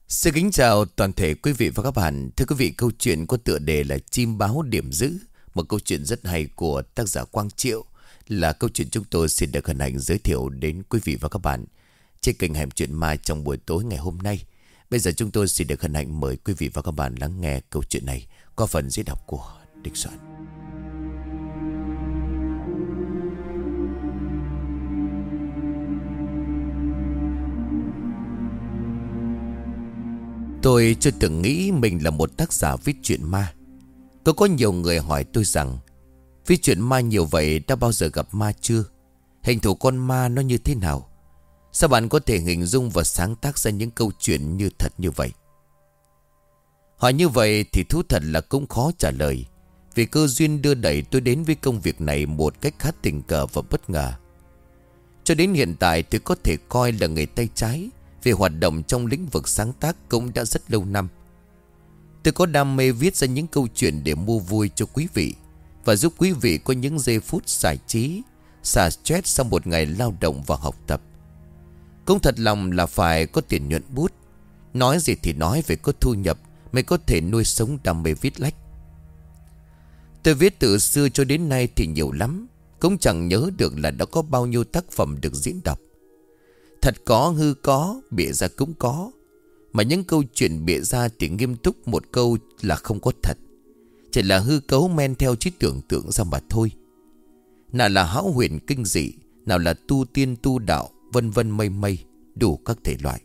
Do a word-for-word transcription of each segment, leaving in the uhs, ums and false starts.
Xin kính chào toàn thể quý vị và các bạn. Thưa quý vị, câu chuyện có tựa đề là Chim báo điểm dữ, một câu chuyện rất hay của tác giả Quang Triệu, là câu chuyện chúng tôi xin được hân hạnh giới thiệu đến quý vị và các bạn trên kênh Hẻm Chuyện Ma trong buổi tối ngày hôm nay. Bây giờ chúng tôi xin được hân hạnh mời quý vị và các bạn lắng nghe câu chuyện này qua phần diễn đọc của Đinh Soạn. Tôi chưa từng nghĩ mình là một tác giả viết truyện ma. Có có nhiều người hỏi tôi rằng viết truyện ma nhiều vậy đã bao giờ gặp ma chưa? Hình thù con ma nó như thế nào? Sao bạn có thể hình dung và sáng tác ra những câu chuyện như thật như vậy? Hỏi như vậy thì thú thật là cũng khó trả lời. Vì cơ duyên đưa đẩy tôi đến với công việc này một cách khá tình cờ và bất ngờ. Cho đến hiện tại tôi có thể coi là người tay trái, vì hoạt động trong lĩnh vực sáng tác cũng đã rất lâu năm. Tôi có đam mê viết ra những câu chuyện để mua vui cho quý vị và giúp quý vị có những giây phút giải trí, xả stress sau một ngày lao động và học tập. Cũng thật lòng là phải có tiền nhuận bút. Nói gì thì nói, phải có thu nhập mới có thể nuôi sống đam mê viết lách. Tôi viết từ xưa cho đến nay thì nhiều lắm, cũng chẳng nhớ được là đã có bao nhiêu tác phẩm được diễn đọc. Thật có hư có, bịa ra cũng có. Mà những câu chuyện bịa ra thì nghiêm túc một câu là không có thật. Chỉ là hư cấu men theo trí tưởng tượng ra mà thôi. Nào là hão huyền kinh dị, nào là tu tiên tu đạo, vân vân mây mây, đủ các thể loại.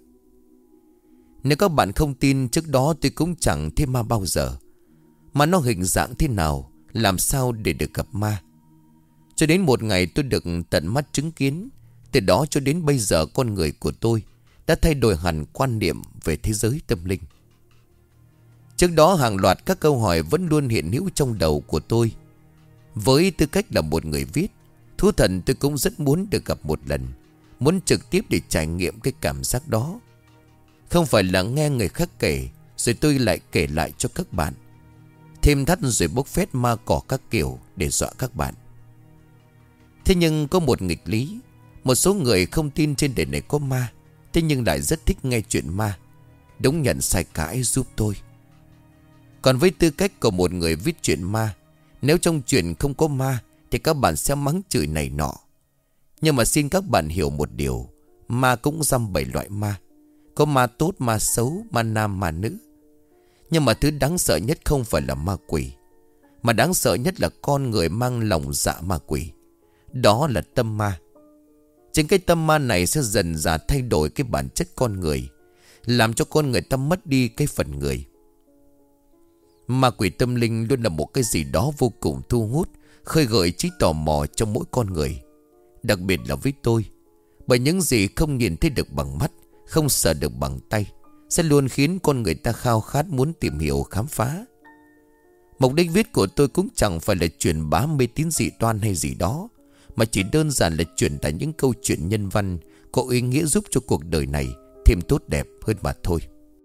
Nếu các bạn không tin, trước đó tôi cũng chẳng thấy ma bao giờ. Mà nó hình dạng thế nào, làm sao để được gặp ma. Cho đến một ngày tôi được tận mắt chứng kiến. Từ đó cho đến bây giờ con người của tôi đã thay đổi hẳn quan niệm về thế giới tâm linh. Trước đó hàng loạt các câu hỏi vẫn luôn hiện hữu trong đầu của tôi. Với tư cách là một người viết, thú thật tôi cũng rất muốn được gặp một lần, muốn trực tiếp để trải nghiệm cái cảm giác đó. Không phải là nghe người khác kể rồi tôi lại kể lại cho các bạn, thêm thắt rồi bốc phét ma cỏ các kiểu để dọa các bạn. Thế nhưng có một nghịch lý. Một số người không tin trên đời này có ma, thế nhưng lại rất thích nghe chuyện ma. Đúng nhận sai cãi giúp tôi. Còn với tư cách của một người viết chuyện ma, nếu trong chuyện không có ma thì các bạn sẽ mắng chửi này nọ. Nhưng mà xin các bạn hiểu một điều, ma cũng dăm bảy loại ma. Có ma tốt, ma xấu, ma nam, ma nữ. Nhưng mà thứ đáng sợ nhất không phải là ma quỷ, mà đáng sợ nhất là con người mang lòng dạ ma quỷ. Đó là tâm ma. Chính cái tâm ma này sẽ dần dà thay đổi cái bản chất con người, làm cho con người ta mất đi cái phần người. Ma quỷ tâm linh luôn là một cái gì đó vô cùng thu hút, khơi gợi trí tò mò trong mỗi con người. Đặc biệt là với tôi, bởi những gì không nhìn thấy được bằng mắt, không sờ được bằng tay, sẽ luôn khiến con người ta khao khát muốn tìm hiểu khám phá. Mục đích viết của tôi cũng chẳng phải là truyền bá mê tín dị đoan hay gì đó, mà chỉ đơn giản là truyền tải những câu chuyện nhân văn có ý nghĩa giúp cho cuộc đời này thêm tốt đẹp hơn mà thôi.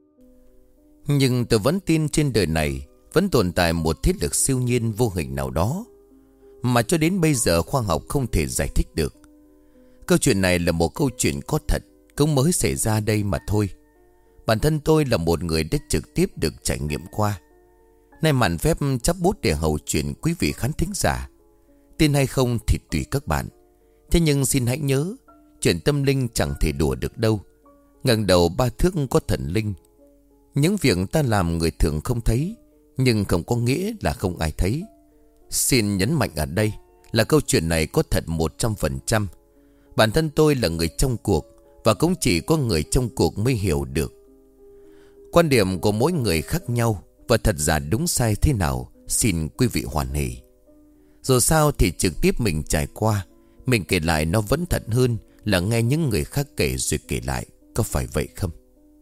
Nhưng tôi vẫn tin trên đời này vẫn tồn tại một thế lực siêu nhiên vô hình nào đó mà cho đến bây giờ khoa học không thể giải thích được. Câu chuyện này là một câu chuyện có thật, cũng mới xảy ra đây mà thôi. Bản thân tôi là một người đã trực tiếp được trải nghiệm qua. Nay mạn phép chắp bút để hầu chuyện quý vị khán thính giả. Tin hay không thì tùy các bạn. Thế nhưng xin hãy nhớ, chuyện tâm linh chẳng thể đùa được đâu. Ngẩng đầu ba thước có thần linh. Những việc ta làm người thường không thấy, nhưng không có nghĩa là không ai thấy. Xin nhấn mạnh ở đây là câu chuyện này có thật một trăm phần trăm. Bản thân tôi là người trong cuộc, và cũng chỉ có người trong cuộc mới hiểu được. Quan điểm của mỗi người khác nhau, và thật giả đúng sai thế nào xin quý vị hoan hỉ. Dù sao thì trực tiếp mình trải qua, mình kể lại nó vẫn thật hơn là nghe những người khác kể rồi kể lại. Có phải vậy không?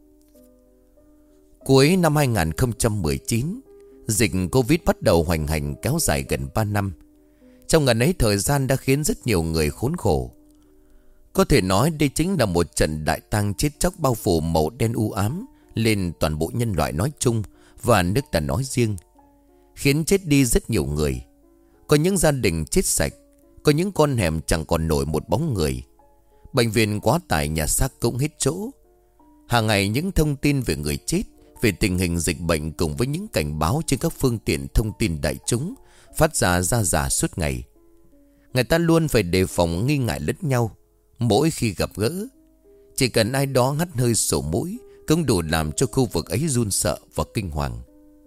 Cuối năm hai không một chín, dịch Covid bắt đầu hoành hành kéo dài gần ba năm. Trong ngần ấy thời gian đã khiến rất nhiều người khốn khổ. Có thể nói đây chính là một trận đại tang chết chóc bao phủ màu đen u ám lên toàn bộ nhân loại nói chung và nước ta nói riêng, khiến chết đi rất nhiều người. Có những gia đình chết sạch, có những con hẻm chẳng còn nổi một bóng người. Bệnh viện quá tải, nhà xác cũng hết chỗ. Hàng ngày những thông tin về người chết, về tình hình dịch bệnh cùng với những cảnh báo trên các phương tiện thông tin đại chúng phát ra ra giả suốt ngày. Người ta luôn phải đề phòng nghi ngại lẫn nhau mỗi khi gặp gỡ. Chỉ cần ai đó hắt hơi sổ mũi cũng đủ làm cho khu vực ấy run sợ và kinh hoàng.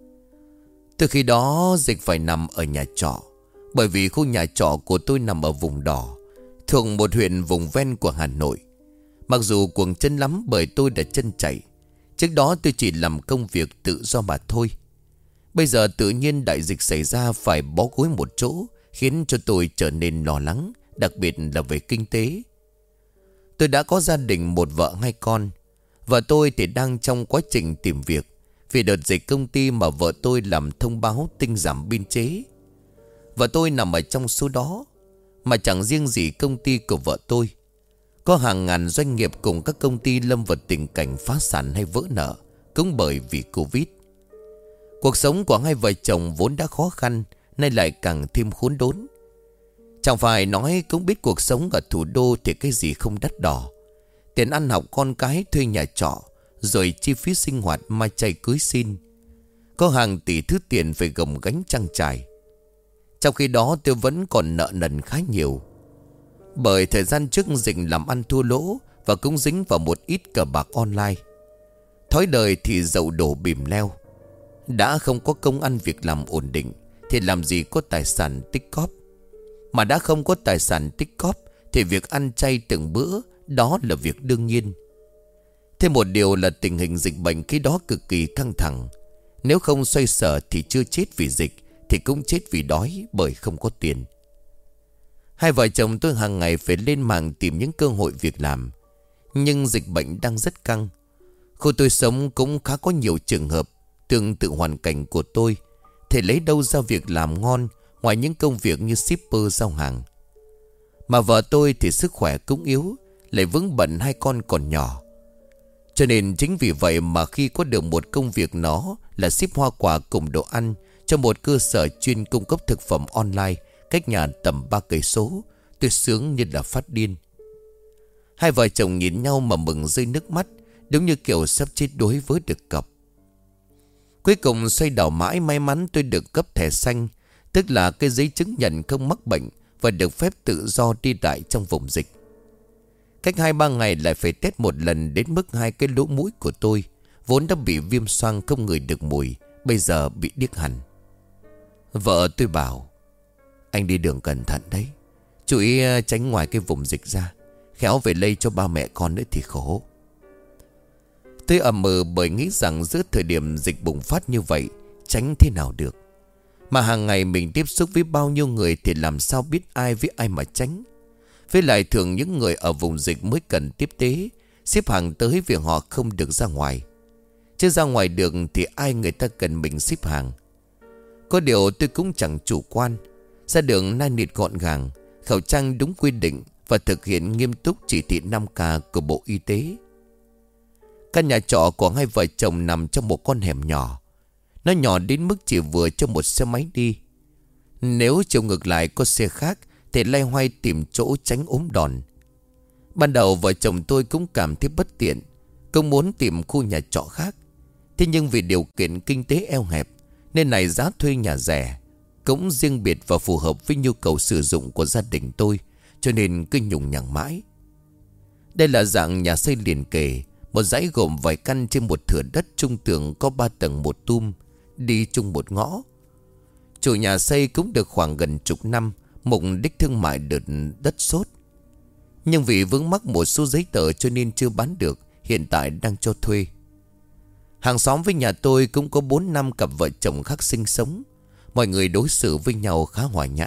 Từ khi đó Dịch phải nằm ở nhà trọ, bởi vì khu nhà trọ của tôi nằm ở vùng đỏ, thuộc một huyện vùng ven của Hà Nội. Mặc dù cuồng chân lắm bởi tôi đã chân chạy. Trước đó tôi chỉ làm công việc tự do mà thôi. Bây giờ tự nhiên đại dịch xảy ra phải bó gối một chỗ, khiến cho tôi trở nên lo lắng, đặc biệt là về kinh tế. Tôi đã có gia đình, một vợ hai con. Vợ tôi thì đang trong quá trình tìm việc. Vì đợt dịch công ty mà vợ tôi làm thông báo tinh giảm biên chế. Vợ tôi nằm ở trong số đó. Mà chẳng riêng gì công ty của vợ tôi, có hàng ngàn doanh nghiệp cùng các công ty lâm vào tình cảnh phá sản hay vỡ nợ, cũng bởi vì Covid. Cuộc sống của hai vợ chồng vốn đã khó khăn, nay lại càng thêm khốn đốn. Chẳng phải nói cũng biết cuộc sống ở thủ đô thì cái gì không đắt đỏ. Tiền ăn học con cái, thuê nhà trọ, rồi chi phí sinh hoạt mai chay cưới xin, có hàng tỷ thứ tiền phải gồng gánh trang trải. Trong khi đó tôi vẫn còn nợ nần khá nhiều. Bởi thời gian trước Dịch làm ăn thua lỗ và cũng dính vào một ít cờ bạc online. Thói đời thì dậu đổ bìm leo. Đã không có công ăn việc làm ổn định thì làm gì có tài sản tích cóp. Mà đã không có tài sản tích cóp thì việc ăn chay từng bữa đó là việc đương nhiên. Thêm một điều là tình hình dịch bệnh khi đó cực kỳ căng thẳng. Nếu không xoay sở thì chưa chết vì dịch thì cũng chết vì đói, bởi không có tiền. Hai vợ chồng tôi hàng ngày phải lên mạng tìm những cơ hội việc làm. Nhưng dịch bệnh đang rất căng. Khu tôi sống cũng khá có nhiều trường hợp tương tự hoàn cảnh của tôi, thì lấy đâu ra việc làm ngon ngoài những công việc như shipper giao hàng. Mà vợ tôi thì sức khỏe cũng yếu, lại vướng bận hai con còn nhỏ. Cho nên chính vì vậy mà khi có được một công việc nó là ship hoa quả cùng đồ ăn cho một cơ sở chuyên cung cấp thực phẩm online cách nhà tầm ba cây số, tôi sướng như là phát điên. Hai vợ chồng nhìn nhau mà mừng rơi nước mắt, đúng như kiểu sắp chết đuối với được cọc. Cuối cùng xoay đảo mãi, may mắn tôi được cấp thẻ xanh, tức là cái giấy chứng nhận không mắc bệnh và được phép tự do đi lại trong vùng dịch. Cách hai ba ngày lại phải test một lần, đến mức hai cái lỗ mũi của tôi vốn đã bị viêm xoang không ngửi được mùi, bây giờ bị điếc hẳn. Vợ tôi bảo: anh đi đường cẩn thận đấy, chú ý tránh ngoài cái vùng dịch ra, khéo về lây cho ba mẹ con nữa thì khổ. Tôi ầm mừ bởi nghĩ rằng giữa thời điểm dịch bùng phát như vậy tránh thế nào được. Mà hàng ngày mình tiếp xúc với bao nhiêu người thì làm sao biết ai với ai mà tránh. Với lại thường những người ở vùng dịch mới cần tiếp tế, xếp hàng tới vì họ không được ra ngoài. Chứ ra ngoài được thì ai người ta cần mình xếp hàng. Có điều tôi cũng chẳng chủ quan. Ra đường nai nịt gọn gàng, khẩu trang đúng quy định và thực hiện nghiêm túc chỉ thị năm K của Bộ Y tế. Căn nhà trọ của hai vợ chồng nằm trong một con hẻm nhỏ. Nó nhỏ đến mức chỉ vừa cho một xe máy đi. Nếu chiều ngược lại có xe khác thì loay hoay tìm chỗ tránh ốm đòn. Ban đầu vợ chồng tôi cũng cảm thấy bất tiện, cũng muốn tìm khu nhà trọ khác. Thế nhưng vì điều kiện kinh tế eo hẹp nên này giá thuê nhà rẻ, cũng riêng biệt và phù hợp với nhu cầu sử dụng của gia đình tôi, cho nên cứ nhùng nhằng mãi. Đây là dạng nhà xây liền kề, một dãy gồm vài căn trên một thửa đất trung tường có ba tầng một tum, đi chung một ngõ. Chủ nhà xây cũng được khoảng gần chục năm, mục đích thương mại đợt đất sốt. Nhưng vì vướng mắc một số giấy tờ cho nên chưa bán được, hiện tại đang cho thuê. Hàng xóm với nhà tôi cũng có bốn năm cặp vợ chồng khác sinh sống. Mọi người đối xử với nhau khá hòa nhã.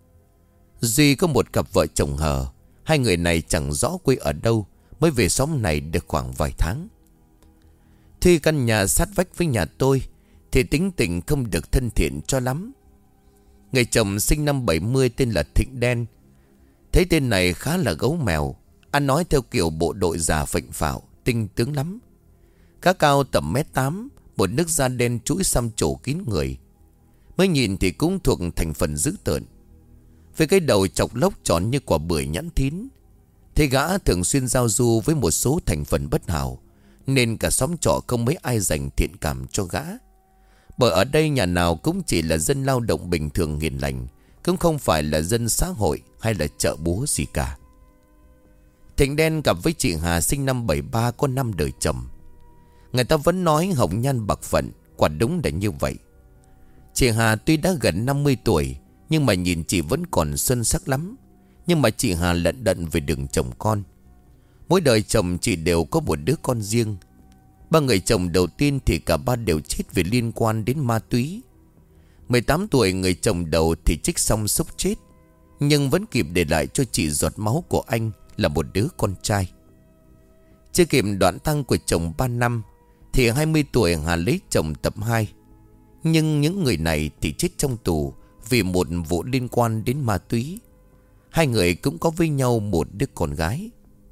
Duy có một cặp vợ chồng hờ. Hai người này chẳng rõ quê ở đâu, mới về xóm này được khoảng vài tháng. Thuê căn nhà sát vách với nhà tôi thì tính tình không được thân thiện cho lắm. Người chồng sinh năm bảy mươi tên là Thịnh Đen. Thấy tên này khá là gấu mèo, ăn nói theo kiểu bộ đội già phệnh phạo, tinh tướng lắm. Cá cao tầm mét tám, một nước da đen chuỗi xăm trổ kín người. Mới nhìn thì cũng thuộc thành phần dữ tợn, với cái đầu chọc lốc tròn như quả bưởi nhẵn thín. Thế gã thường xuyên giao du với một số thành phần bất hảo, nên cả xóm trọ không mấy ai dành thiện cảm cho gã. Bởi ở đây nhà nào cũng chỉ là dân lao động bình thường hiền lành, cũng không phải là dân xã hội hay là chợ búa gì cả. Thịnh Đen gặp với chị Hà sinh năm bảy ba, có năm đời chồng. Người ta vẫn nói hồng nhan bạc phận, quả đúng là như vậy. Chị Hà tuy đã gần năm mươi tuổi, nhưng mà nhìn chị vẫn còn xuân sắc lắm. Nhưng mà chị Hà lận đận về đường chồng con. Mỗi đời chồng chị đều có một đứa con riêng. Ba người chồng đầu tiên thì cả ba đều chết vì liên quan đến ma túy. Mười tám tuổi người chồng đầu thì trích xong sốc chết, nhưng vẫn kịp để lại cho chị giọt máu của anh là một đứa con trai. Chưa kịp đoạn tang của chồng ba năm thì hai mươi tuổi Hà lấy chồng tập hai. Nhưng những người này thì chết trong tù vì một vụ liên quan đến ma túy. Hai người cũng có với nhau một đứa con gái.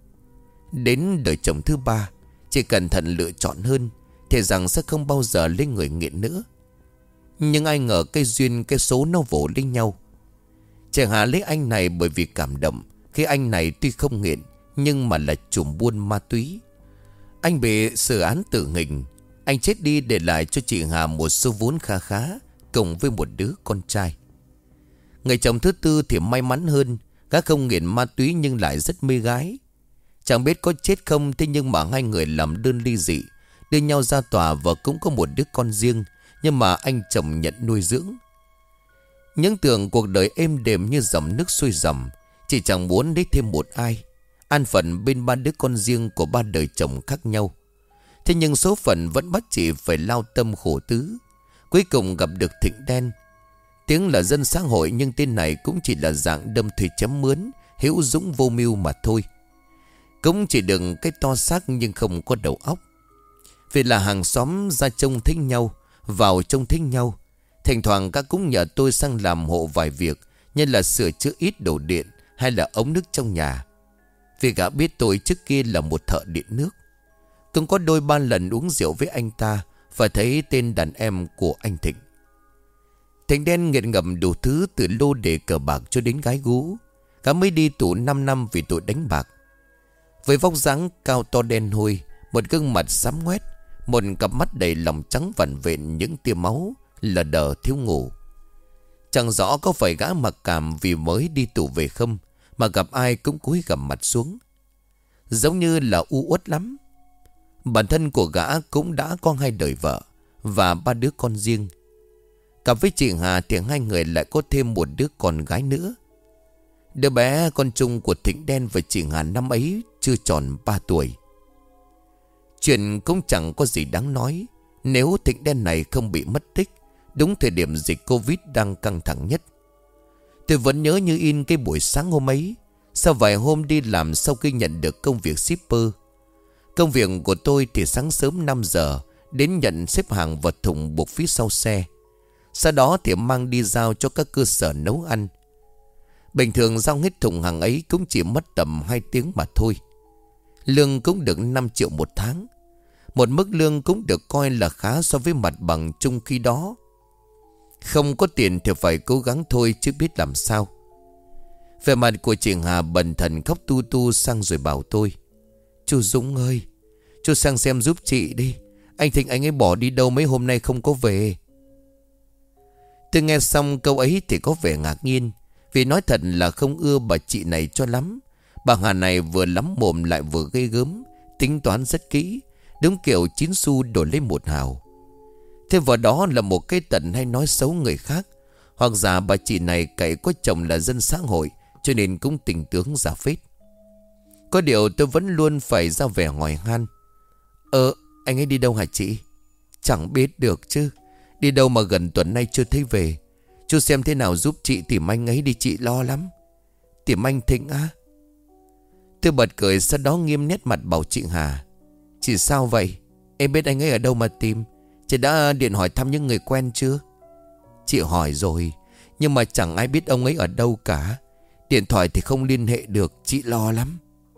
Đến đời chồng thứ ba, chị cẩn thận lựa chọn hơn, thề rằng sẽ không bao giờ lấy người nghiện nữa. Nhưng ai ngờ cái duyên cái số nó vỗ lên nhau. Chị Hà lấy anh này bởi vì cảm động, khi anh này tuy không nghiện nhưng mà là trùm buôn ma túy. Anh bị xử án tử hình. Anh chết đi để lại cho chị Hà một số vốn kha khá, cùng với một đứa con trai. Người chồng thứ tư thì may mắn hơn. Gã không nghiện ma túy nhưng lại rất mê gái. Chẳng biết có chết không, thế nhưng mà hai người làm đơn ly dị, đưa nhau ra tòa và cũng có một đứa con riêng, nhưng mà anh chồng nhận nuôi dưỡng. Những tưởng cuộc đời êm đềm như dòng nước xuôi dòng, chỉ chẳng muốn lấy thêm một ai, an phận bên ba đứa con riêng của ba đời chồng khác nhau. Thế nhưng số phận vẫn bắt chị phải lao tâm khổ tứ. Cuối cùng gặp được Thịnh Đen. Tiếng là dân xã hội nhưng tên này cũng chỉ là dạng đâm thuê chém mướn, hữu dũng vô mưu mà thôi. Cũng chỉ đừng cái to xác nhưng không có đầu óc. Vì là hàng xóm ra trông thấy nhau, vào trông thấy nhau. Thỉnh thoảng các cũng nhờ tôi sang làm hộ vài việc, như là sửa chữa ít đồ điện hay là ống nước trong nhà. Vì gã biết tôi trước kia là một thợ điện nước. Cũng có đôi ba lần uống rượu với anh ta và thấy tên đàn em của anh Thịnh. Thịnh Đen nghiện ngầm đủ thứ, từ lô đề cờ bạc cho đến gái gú. Gã mới đi tù năm năm vì tội đánh bạc. Với vóc dáng cao to đen hôi, một gương mặt xám ngoét, một cặp mắt đầy lòng trắng vằn vện những tia máu, lờ đờ thiếu ngủ. Chẳng rõ có phải gã mặc cảm vì mới đi tù về không, mà gặp ai cũng cúi gằm mặt xuống, giống như là u uất lắm. Bản thân của gã cũng đã có hai đời vợ và ba đứa con riêng. Cặp với chị Hà thì hai người lại có thêm một đứa con gái nữa. Đứa bé con chung của Thịnh Đen và chị Hà năm ấy chưa tròn ba tuổi. Chuyện cũng chẳng có gì đáng nói nếu Thịnh Đen này không bị mất tích đúng thời điểm dịch Covid đang căng thẳng nhất. Tôi vẫn nhớ như in cái buổi sáng hôm ấy. Sau vài hôm đi làm, sau khi nhận được công việc shipper, công việc của tôi thì sáng sớm năm giờ đến nhận xếp hàng vật thùng buộc phía sau xe. Sau đó thì mang đi giao cho các cơ sở nấu ăn. Bình thường giao hết thùng hàng ấy cũng chỉ mất tầm hai tiếng mà thôi. Lương cũng được năm triệu một tháng. Một mức lương cũng được coi là khá so với mặt bằng chung khi đó. Không có tiền thì phải cố gắng thôi chứ biết làm sao. Vẻ mặt của chị Hà bần thần khóc tu tu sang rồi bảo tôi: "Chú Dũng ơi, chú sang xem giúp chị đi. Anh Thịnh anh ấy bỏ đi đâu mấy hôm nay không có về." Tôi nghe xong câu ấy thì có vẻ ngạc nhiên. Vì nói thật là không ưa bà chị này cho lắm. Bà Hà này vừa lắm mồm lại vừa ghê gớm, tính toán rất kỹ, đúng kiểu chín xu đổi lấy một hào. Thêm vào đó là một cái tật hay nói xấu người khác. Hoặc giả bà chị này cậy có chồng là dân xã hội, cho nên cũng tình tướng giả phết. Có điều tôi vẫn luôn phải ra vẻ hỏi han: "Ờ, anh ấy đi đâu hả chị?" "Chẳng biết được chứ. Đi đâu mà gần tuần nay chưa thấy về. Chú xem thế nào giúp chị tìm anh ấy đi, chị lo lắm." "Tìm anh Thịnh á?" Tôi bật cười, sau đó nghiêm nét mặt bảo chị Hà: "Chị sao vậy? Em biết anh ấy ở đâu mà tìm? Chị đã điện hỏi thăm những người quen chưa?" "Chị hỏi rồi, nhưng mà chẳng ai biết ông ấy ở đâu cả. Điện thoại thì không liên hệ được, chị lo lắm."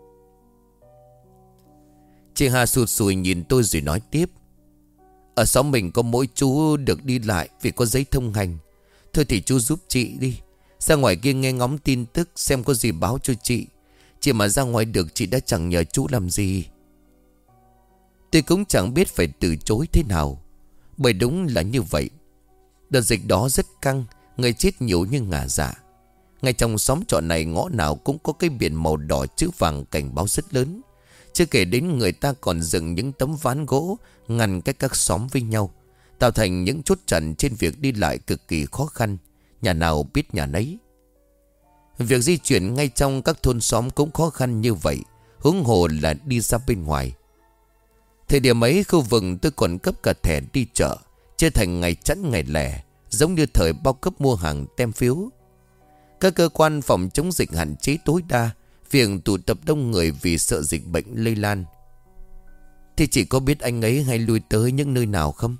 Chị Hà sụt sùi nhìn tôi rồi nói tiếp: "Ở xóm mình có mỗi chú được đi lại vì có giấy thông hành. Thôi thì chú giúp chị đi. Ra ngoài kia nghe ngóng tin tức xem có gì báo cho chị. Chị mà ra ngoài được chị đã chẳng nhờ chú làm gì." Tôi cũng chẳng biết phải từ chối thế nào. Bởi đúng là như vậy. Đợt dịch đó rất căng, người chết nhiều như ngả dạ. Ngay trong xóm trọ này, ngõ nào cũng có cái biển màu đỏ chữ vàng cảnh báo rất lớn. Chưa kể đến người ta còn dựng những tấm ván gỗ ngăn cách các xóm với nhau, tạo thành những chốt chặn trên việc đi lại cực kỳ khó khăn. Nhà nào biết nhà nấy. Việc di chuyển ngay trong các thôn xóm cũng khó khăn như vậy, huống hồ là đi ra bên ngoài. Thời điểm ấy khu vực tôi còn cấp cả thẻ đi chợ, chia thành ngày chẵn ngày lẻ, giống như thời bao cấp mua hàng tem phiếu. Các cơ quan phòng chống dịch hạn chế tối đa việc tụ tập đông người vì sợ dịch bệnh lây lan. Thì chỉ có biết anh ấy hay lui tới những nơi nào không?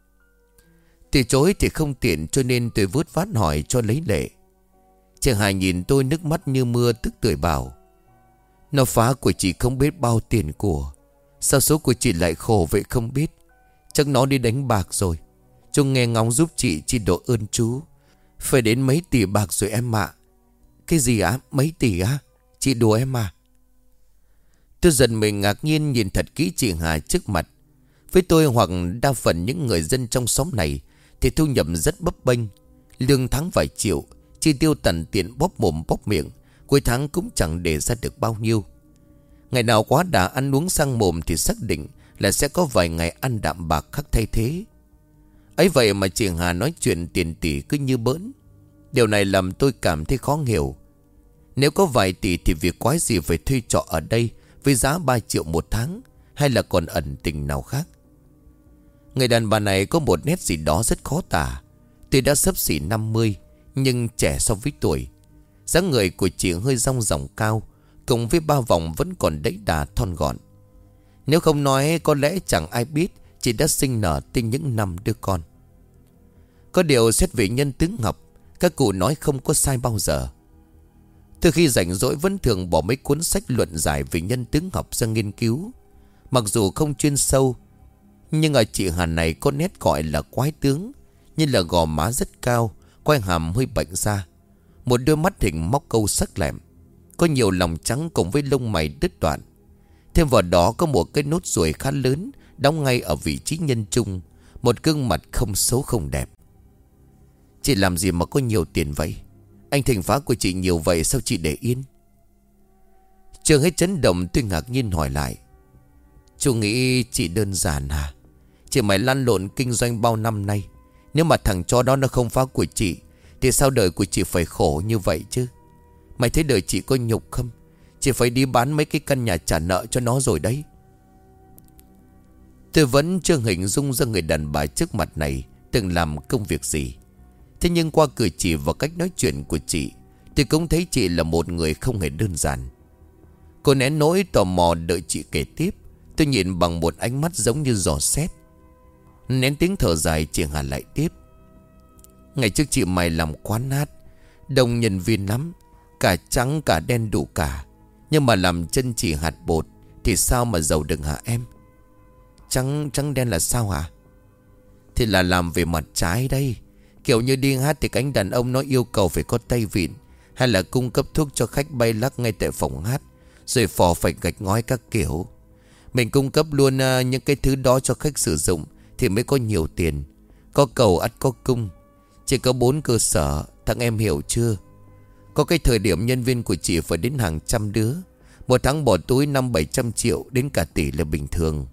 Từ chối thì không tiện, cho nên tôi vớt vát hỏi cho lấy lệ. Chị Hải nhìn tôi nước mắt như mưa, tức tưởi bảo: Nó phá của chị không biết bao tiền của. Sao số của chị lại khổ vậy không biết? Chắc nó đi đánh bạc rồi. Chú nghe ngóng giúp chị, chị độ ơn chú. Phải đến mấy tỷ bạc rồi em ạ. Cái gì á? Mấy tỷ á? Chị đùa em à? Tôi giận mình ngạc nhiên nhìn thật kỹ chị Hà trước mặt. Với tôi hoặc đa phần những người dân trong xóm này thì thu nhập rất bấp bênh. Lương tháng vài triệu, chi tiêu tằn tiện bóp mồm bóp miệng, cuối tháng cũng chẳng để ra được bao nhiêu. Ngày nào quá đà ăn uống sang mồm thì xác định là sẽ có vài ngày ăn đạm bạc khác thay thế. Ấy vậy mà chị Hà nói chuyện tiền tỷ cứ như bỡn. Điều này làm tôi cảm thấy khó hiểu. Nếu có vài tỷ thì việc quái gì phải thuê trọ ở đây với giá ba triệu một tháng, hay là còn ẩn tình nào khác? Người đàn bà này có một nét gì đó rất khó tả. Tuy đã xấp xỉ năm mươi nhưng trẻ so với tuổi. Dáng người của chị hơi dong dỏng cao, cùng với ba vòng vẫn còn đẫy đà thon gọn. Nếu không nói có lẽ chẳng ai biết chị đã sinh nở tinh những năm đứa con. Có điều xét về nhân tướng học, các cụ nói không có sai bao giờ. Từ khi rảnh rỗi vẫn thường bỏ mấy cuốn sách luận giải về nhân tướng học ra nghiên cứu. Mặc dù không chuyên sâu, nhưng ở chị Hà này có nét gọi là quái tướng. Như là gò má rất cao, quai hàm hơi bệnh ra, một đôi mắt hình móc câu sắc lẹm, có nhiều lòng trắng cùng với lông mày đứt đoạn. Thêm vào đó có một cái nốt ruồi khá lớn đóng ngay ở vị trí nhân trung. Một gương mặt không xấu không đẹp. Chị làm gì mà có nhiều tiền vậy? Anh thành phá của chị nhiều vậy sao chị để yên? Trường hết chấn động, tôi ngạc nhiên hỏi lại: Chú nghĩ chị đơn giản hả? Chị mày lăn lộn kinh doanh bao năm nay, nếu mà thằng chó đó nó không phá của chị thì sao đời của chị phải khổ như vậy chứ? Mày thấy đời chị có nhục không? Chị phải đi bán mấy cái căn nhà trả nợ cho nó rồi đấy. Tôi vẫn chưa hình dung ra người đàn bà trước mặt này từng làm công việc gì. Thế nhưng qua cử chỉ và cách nói chuyện của chị, tôi cũng thấy chị là một người không hề đơn giản. Cô nén nỗi tò mò đợi chị kể tiếp. Tôi nhìn bằng một ánh mắt giống như dò xét. Nén tiếng thở dài, chị Hà lại tiếp: Ngày trước chị mày làm quán hát, đông nhân viên lắm, cả trắng cả đen đủ cả. Nhưng mà làm chân chỉ hạt bột thì sao mà giàu được hả em? Trắng trắng đen là sao hả? Thì là làm về mặt trái đây. Kiểu như đi hát thì cánh đàn ông nó yêu cầu phải có tay vịn, hay là cung cấp thuốc cho khách bay lắc ngay tại phòng hát, rồi phò phạch gạch ngói các kiểu. Mình cung cấp luôn uh, những cái thứ đó cho khách sử dụng thì mới có nhiều tiền. Có cầu ắt có cung. Chỉ có bốn cơ sở, thằng em hiểu chưa? Có cái thời điểm nhân viên của chị phải đến hàng trăm đứa, một tháng bỏ túi năm bảy trăm triệu đến cả tỷ là bình thường.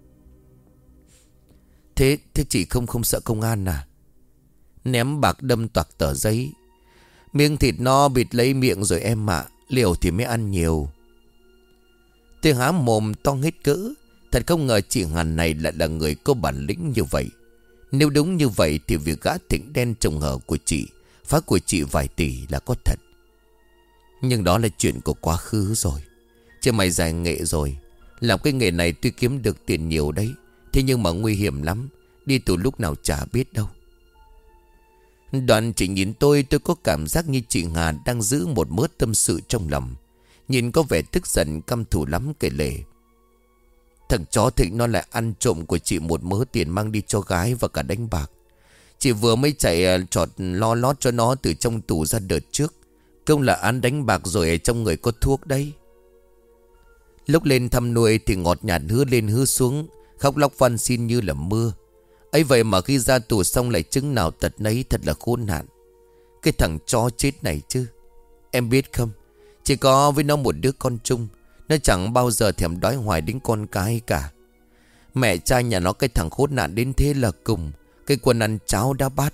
Thế thế chị không không sợ công an à? Ném bạc đâm toạc tờ giấy. Miếng thịt no bịt lấy miệng rồi em ạ. Liều thì mới ăn nhiều. Tôi há mồm to hết cỡ. Thật không ngờ chị Hàn này lại là người có bản lĩnh như vậy. Nếu đúng như vậy thì việc gã thịnh đen trồng hở của chị, phá của chị vài tỷ là có thật. Nhưng đó là chuyện của quá khứ rồi. Chứ mày giải nghệ rồi. Làm cái nghề này tuy kiếm được tiền nhiều đấy, thế nhưng mà nguy hiểm lắm. Đi tù lúc nào chả biết đâu. Đoạn chị nhìn tôi, tôi có cảm giác như chị Hà đang giữ một mớ tâm sự trong lòng. Nhìn có vẻ tức giận căm thù lắm kể lể. Thằng chó Thịnh nó lại ăn trộm của chị một mớ tiền mang đi cho gái và cả đánh bạc. Chị vừa mới chạy trọt lo lót cho nó từ trong tù ra đợt trước. Công là án đánh bạc rồi ở trong người có thuốc đấy. Lúc lên thăm nuôi thì ngọt nhạt hứa lên hứa xuống, khóc lóc van xin như là mưa. Ấy vậy mà khi ra tù xong lại chứng nào tật nấy, thật là khốn nạn. Cái thằng chó chết này chứ. Em biết không, chỉ có với nó một đứa con chung, nó chẳng bao giờ thèm đói hoài đến con cái cả. Mẹ cha nhà nó cái thằng khốn nạn đến thế là cùng. Cái quân ăn cháo đá bát.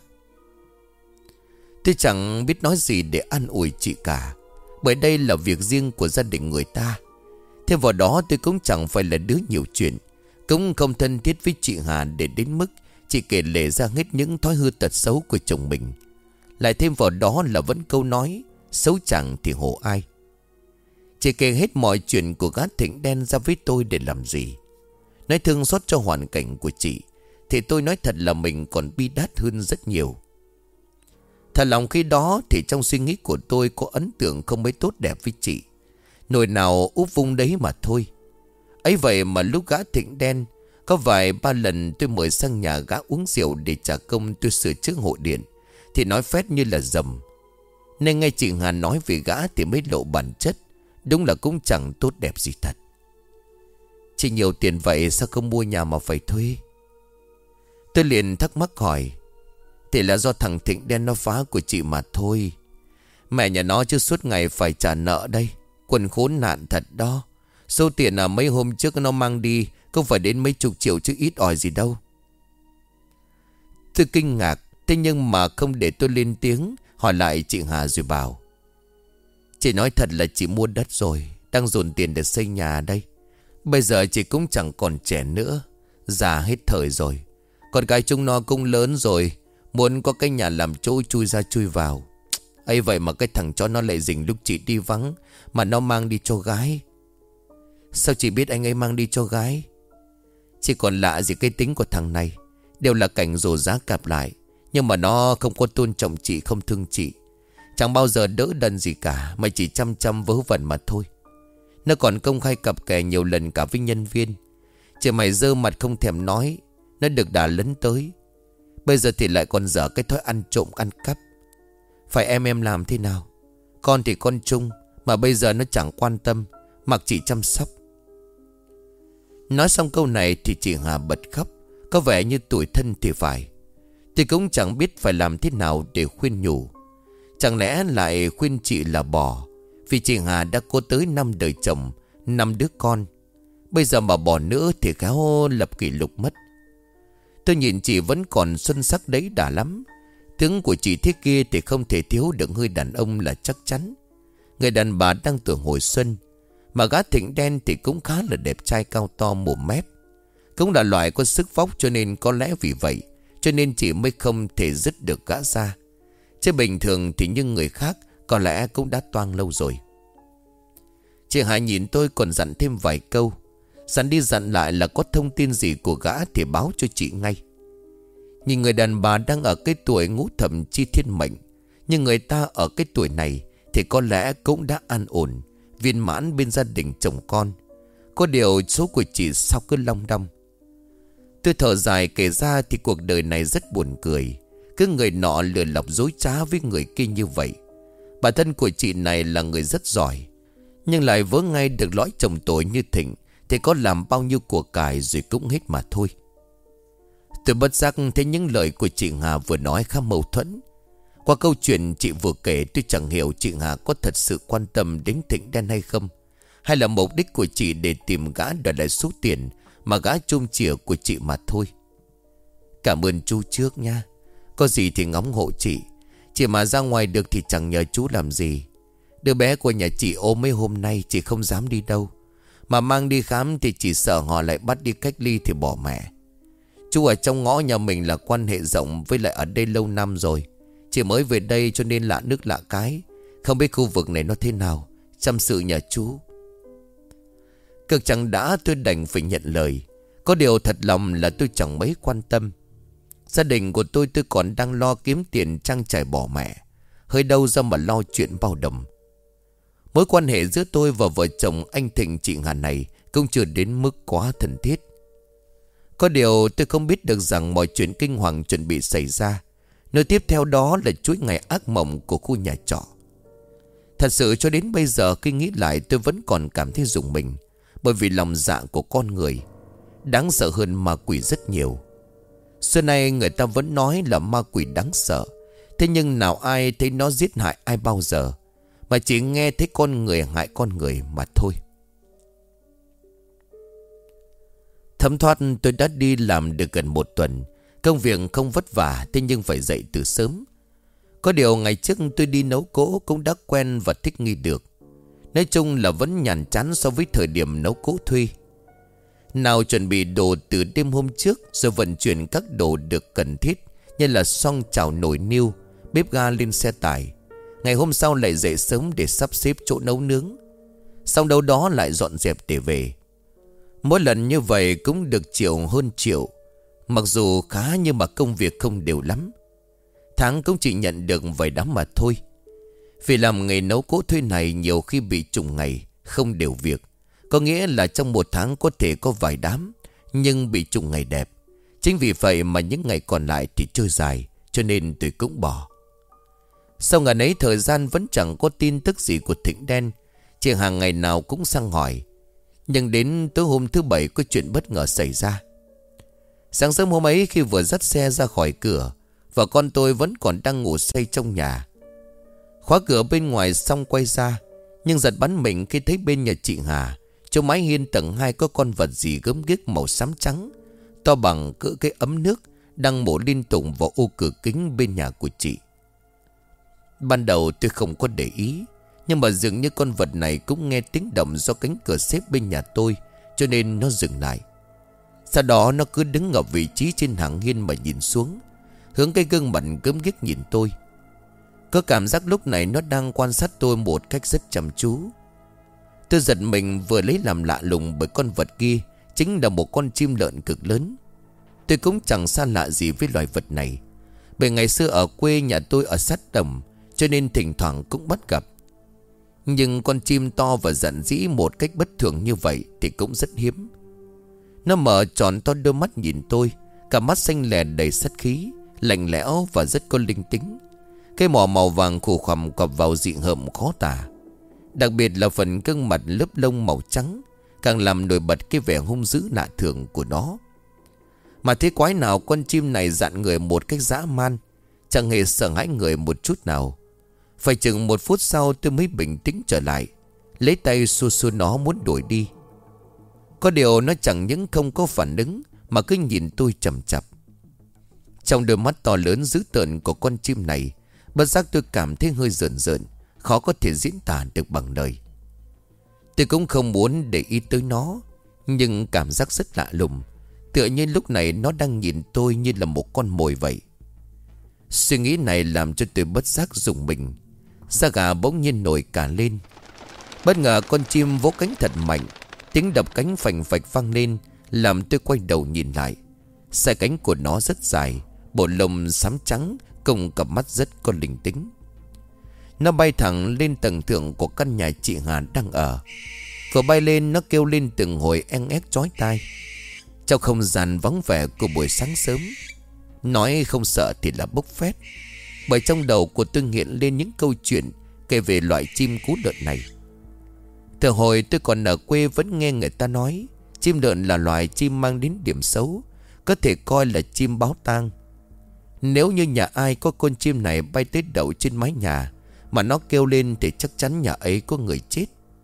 Tôi chẳng biết nói gì để an ủi chị cả, bởi đây là việc riêng của gia đình người ta. Thêm vào đó tôi cũng chẳng phải là đứa nhiều chuyện, cũng không thân thiết với chị Hà để đến mức chị kể lể ra hết những thói hư tật xấu của chồng mình. Lại thêm vào đó là vẫn câu nói xấu chẳng thì hổ ai. Chị kể hết mọi chuyện của gã Thịnh đen ra với tôi để làm gì? Nói thương xót cho hoàn cảnh của chị thì tôi nói thật là mình còn bi đát hơn rất nhiều. Thật lòng khi đó thì trong suy nghĩ của tôi có ấn tượng không mấy tốt đẹp với chị. Nồi nào úp vung đấy mà thôi. Ấy vậy mà lúc gã Thịnh đen có vài ba lần tôi mời sang nhà gã uống rượu để trả công tôi sửa chữa hộ điện thì nói phét như là dầm. Nên nghe chị Hà nói về gã thì mới lộ bản chất. Đúng là cũng chẳng tốt đẹp gì thật. Chị nhiều tiền vậy sao không mua nhà mà phải thuê? Tôi liền thắc mắc hỏi. Thì là do thằng Thịnh đen nó phá của chị mà thôi. Mẹ nhà nó chứ suốt ngày phải trả nợ đây. Quần khốn nạn thật đó. Số tiền là mấy hôm trước nó mang đi không phải đến mấy chục triệu chứ ít ỏi gì đâu. Tôi kinh ngạc. Thế nhưng mà không để tôi lên tiếng, hỏi lại chị Hà rồi bảo. Chị nói thật là chị mua đất rồi, đang dồn tiền để xây nhà đây. Bây giờ chị cũng chẳng còn trẻ nữa, già hết thời rồi. Con gái chúng nó cũng lớn rồi, muốn có cái nhà làm chỗ chui ra chui vào. Ấy vậy mà cái thằng chó nó lại rình lúc chị đi vắng mà nó mang đi cho gái. Sao chị biết anh ấy mang đi cho gái? Chị còn lạ gì cái tính của thằng này. Đều là cảnh rồ giá cạp lại, nhưng mà nó không có tôn trọng chị, không thương chị. Chẳng bao giờ đỡ đần gì cả, mà chỉ chăm chăm vớ vẩn mà thôi. Nó còn công khai cặp kè nhiều lần cả với nhân viên. Chị mày dơ mặt không thèm nói. Nó được đà lấn tới. Bây giờ thì lại còn dở cái thói ăn trộm ăn cắp. Phải em em làm thế nào? Con thì con chung, mà bây giờ nó chẳng quan tâm, mặc chị chăm sóc. Nói xong câu này thì chị Hà bật khóc, có vẻ như tủi thân thì phải. Thì cũng chẳng biết phải làm thế nào để khuyên nhủ. Chẳng lẽ lại khuyên chị là bỏ, vì chị Hà đã có tới năm đời chồng, năm đứa con. Bây giờ mà bỏ nữa thì khéo lập kỷ lục mất. Tôi nhìn chị vẫn còn xuân sắc đấy đã lắm. Tướng của chị thế kia thì không thể thiếu được hơi đàn ông là chắc chắn. Người đàn bà đang tuổi hồi xuân. Mà gã Thịnh đen thì cũng khá là đẹp trai, cao to mồm mép. Cũng là loại có sức vóc, cho nên có lẽ vì vậy cho nên chị mới không thể dứt được gã ra. Chứ bình thường thì những người khác có lẽ cũng đã toang lâu rồi. Chị Hà nhìn tôi còn dặn thêm vài câu. Dặn đi dặn lại là có thông tin gì của gã thì báo cho chị ngay. Nhìn người đàn bà đang ở cái tuổi ngũ thập chi thiên mệnh, nhưng người ta ở cái tuổi này thì có lẽ cũng đã an ổn, viên mãn bên gia đình chồng con. Có điều số của chị sao cứ long đong. Tôi thở dài kể ra thì cuộc đời này rất buồn cười. Cứ người nọ lừa lọc dối trá với người kia như vậy. Bản thân của chị này là người rất giỏi, nhưng lại vớ ngay được lõi chồng tội như Thịnh thì có làm bao nhiêu của cải rồi cũng hết mà thôi. Tôi bất giác thấy những lời của chị Hà vừa nói khá mâu thuẫn. Qua câu chuyện chị vừa kể, tôi chẳng hiểu chị Hà có thật sự quan tâm đến Thịnh đen hay không, hay là mục đích của chị để tìm gã đòi lại số tiền mà gã chôm chìa của chị mà thôi. Cảm ơn chú trước nha. Có gì thì ngóng hộ chị. Chị mà ra ngoài được thì chẳng nhờ chú làm gì. Đứa bé của nhà chị ốm mấy hôm nay, chị không dám đi đâu. Mà mang đi khám thì chỉ sợ họ lại bắt đi cách ly thì bỏ mẹ. Chú ở trong ngõ nhà mình là quan hệ rộng, với lại ở đây lâu năm rồi. Chị mới về đây cho nên lạ nước lạ cái. Không biết khu vực này nó thế nào. Chăm sự nhà chú. Cực chẳng đã, tôi đành phải nhận lời. Có điều thật lòng là tôi chẳng mấy quan tâm. Gia đình của tôi tôi còn đang lo kiếm tiền trang trải bỏ mẹ, hơi đâu ra mà lo chuyện bao đồng. Mối quan hệ giữa tôi và vợ chồng anh Thịnh chị Hà này cũng chưa đến mức quá thân thiết. Có điều tôi không biết được rằng mọi chuyện kinh hoàng chuẩn bị xảy ra. Nơi tiếp theo đó là chuỗi ngày ác mộng của khu nhà trọ. Thật sự cho đến bây giờ khi nghĩ lại tôi vẫn còn cảm thấy rùng mình, bởi vì lòng dạ của con người. đáng sợ hơn ma quỷ rất nhiều. Xưa nay người ta vẫn nói là ma quỷ đáng sợ, thế nhưng nào ai thấy nó giết hại ai bao giờ, mà chỉ nghe thấy con người hại con người mà thôi. Thấm thoát tôi đã đi làm được gần một tuần. Công việc không vất vả, thế nhưng phải dậy từ sớm. Có điều ngày trước tôi đi nấu cỗ cũng đã quen và thích nghi được. Nói chung là vẫn nhàm chán so với thời điểm nấu cỗ thuê. Nào chuẩn bị đồ từ đêm hôm trước, rồi vận chuyển các đồ được cần thiết, như là xoong chảo nồi niêu, bếp ga lên xe tải. Ngày hôm sau lại dậy sớm để sắp xếp chỗ nấu nướng. Xong đâu đó lại dọn dẹp để về. Mỗi lần như vậy cũng được triệu hơn triệu. Mặc dù khá nhưng mà công việc không đều lắm. Tháng cũng chỉ nhận được vài đám mà thôi. Vì làm nghề nấu cỗ thuê này nhiều khi bị trùng ngày, không đều việc. Có nghĩa là trong một tháng có thể có vài đám, nhưng bị trùng ngày đẹp. Chính vì vậy mà những ngày còn lại thì trôi dài, cho nên tôi cũng bỏ. Sau ngày ấy thời gian vẫn chẳng có tin tức gì của Thịnh Đen. Chị hàng ngày nào cũng sang hỏi. Nhưng đến tối hôm thứ bảy có chuyện bất ngờ xảy ra. Sáng sớm hôm ấy khi vừa dắt xe ra khỏi cửa, vợ con tôi vẫn còn đang ngủ say trong nhà. Khóa cửa bên ngoài xong quay ra, nhưng giật bắn mình khi thấy bên nhà chị Hà, trong mái hiên tầng hai có con vật gì gớm ghiếc màu xám trắng, to bằng cỡ cái ấm nước, đang mổ liên tục vào ô cửa kính bên nhà của chị. Ban đầu tôi không có để ý, nhưng mà dường như con vật này cũng nghe tiếng động do cánh cửa xếp bên nhà tôi, cho nên nó dừng lại. Sau đó nó cứ đứng ở vị trí trên hàng hiên mà nhìn xuống, hướng cái gương mặt gớm ghiếc nhìn tôi. Có cảm giác lúc này nó đang quan sát tôi một cách rất chăm chú. Tôi giật mình vừa lấy làm lạ lùng bởi con vật kia chính là một con chim lợn cực lớn. Tôi cũng chẳng xa lạ gì với loài vật này, bởi ngày xưa ở quê nhà tôi ở sát đồng, cho nên thỉnh thoảng cũng bắt gặp. Nhưng con chim to và giản dĩ một cách bất thường như vậy thì cũng rất hiếm. Nó mở tròn to đôi mắt nhìn tôi, cả mắt xanh lè đầy sát khí, lạnh lẽo và rất có linh tính. Cái mỏ màu vàng khủ khoằm cọp vào dị hợm khó tả. Đặc biệt là phần gương mặt lớp lông màu trắng càng làm nổi bật cái vẻ hung dữ lạ thường của nó. Mà thế quái nào con chim này dạn người một cách dã man, chẳng hề sợ hãi người một chút nào. Phải chừng một phút sau tôi mới bình tĩnh trở lại, lấy tay xua xua nó muốn đuổi đi. Có điều nó chẳng những không có phản ứng, mà cứ nhìn tôi chằm chằm. Trong đôi mắt to lớn dữ tợn của con chim này, bất giác tôi cảm thấy hơi rợn rợn, khó có thể diễn tả được bằng lời. Tôi cũng không muốn để ý tới nó, nhưng cảm giác rất lạ lùng, tựa như lúc này nó đang nhìn tôi như là một con mồi vậy. Suy nghĩ này làm cho tôi bất giác rùng mình, da gà bỗng nhiên nổi cả lên. Bất ngờ con chim vỗ cánh thật mạnh, tiếng đập cánh phành phạch vang lên, làm tôi quay đầu nhìn lại. Sải cánh của nó rất dài, bộ lông xám trắng cùng cặp mắt rất có linh tính. Nó bay thẳng lên tầng thượng của căn nhà chị Hà đang ở. Vừa bay lên nó kêu lên từng hồi en ép chói tai. Trong không gian vắng vẻ của buổi sáng sớm, nói không sợ thì là bốc phét, bởi trong đầu của tôi hiện lên những câu chuyện kể về loại chim cú lợn này. Từ hồi tôi còn ở quê vẫn nghe người ta nói chim lợn là loài chim mang đến điểm xấu, có thể coi là chim báo tang. Nếu như nhà ai có con chim này bay tới đậu trên mái nhà mà nó kêu lên thì chắc chắn nhà ấy có người chết.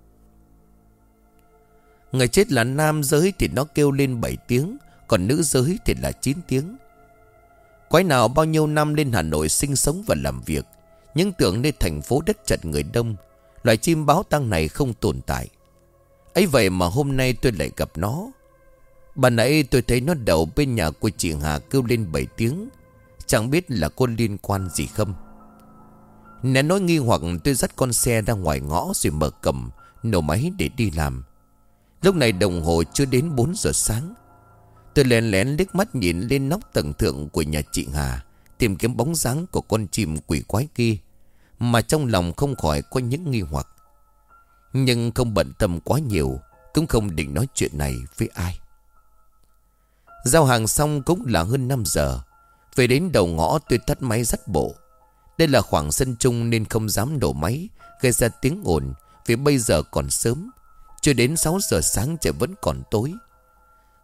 Người chết là nam giới thì nó kêu lên bảy tiếng, còn nữ giới thì là chín tiếng. Quái nào bao nhiêu năm lên Hà Nội sinh sống và làm việc, nhưng tưởng lên thành phố đất chật người đông, loài chim báo tang này không tồn tại. Ấy vậy mà hôm nay tôi lại gặp nó. Bà nãy tôi thấy nó đậu bên nhà của chị Hà kêu lên bảy tiếng, chẳng biết là có liên quan gì không. Nè nói nghi hoặc tôi dắt con xe ra ngoài ngõ rồi mở cầm nổ máy để đi làm. Lúc này đồng hồ chưa đến bốn giờ sáng. Tôi lén lén liếc mắt nhìn lên nóc tầng thượng của nhà chị Hà, tìm kiếm bóng dáng của con chim quỷ quái kia, mà trong lòng không khỏi có những nghi hoặc. Nhưng không bận tâm quá nhiều, cũng không định nói chuyện này với ai. Giao hàng xong cũng là hơn năm giờ. Về đến đầu ngõ tôi tắt máy dắt bộ. Đây là khoảng sân chung nên không dám nổ máy gây ra tiếng ồn, vì bây giờ còn sớm, chưa đến sáu giờ sáng trời vẫn còn tối.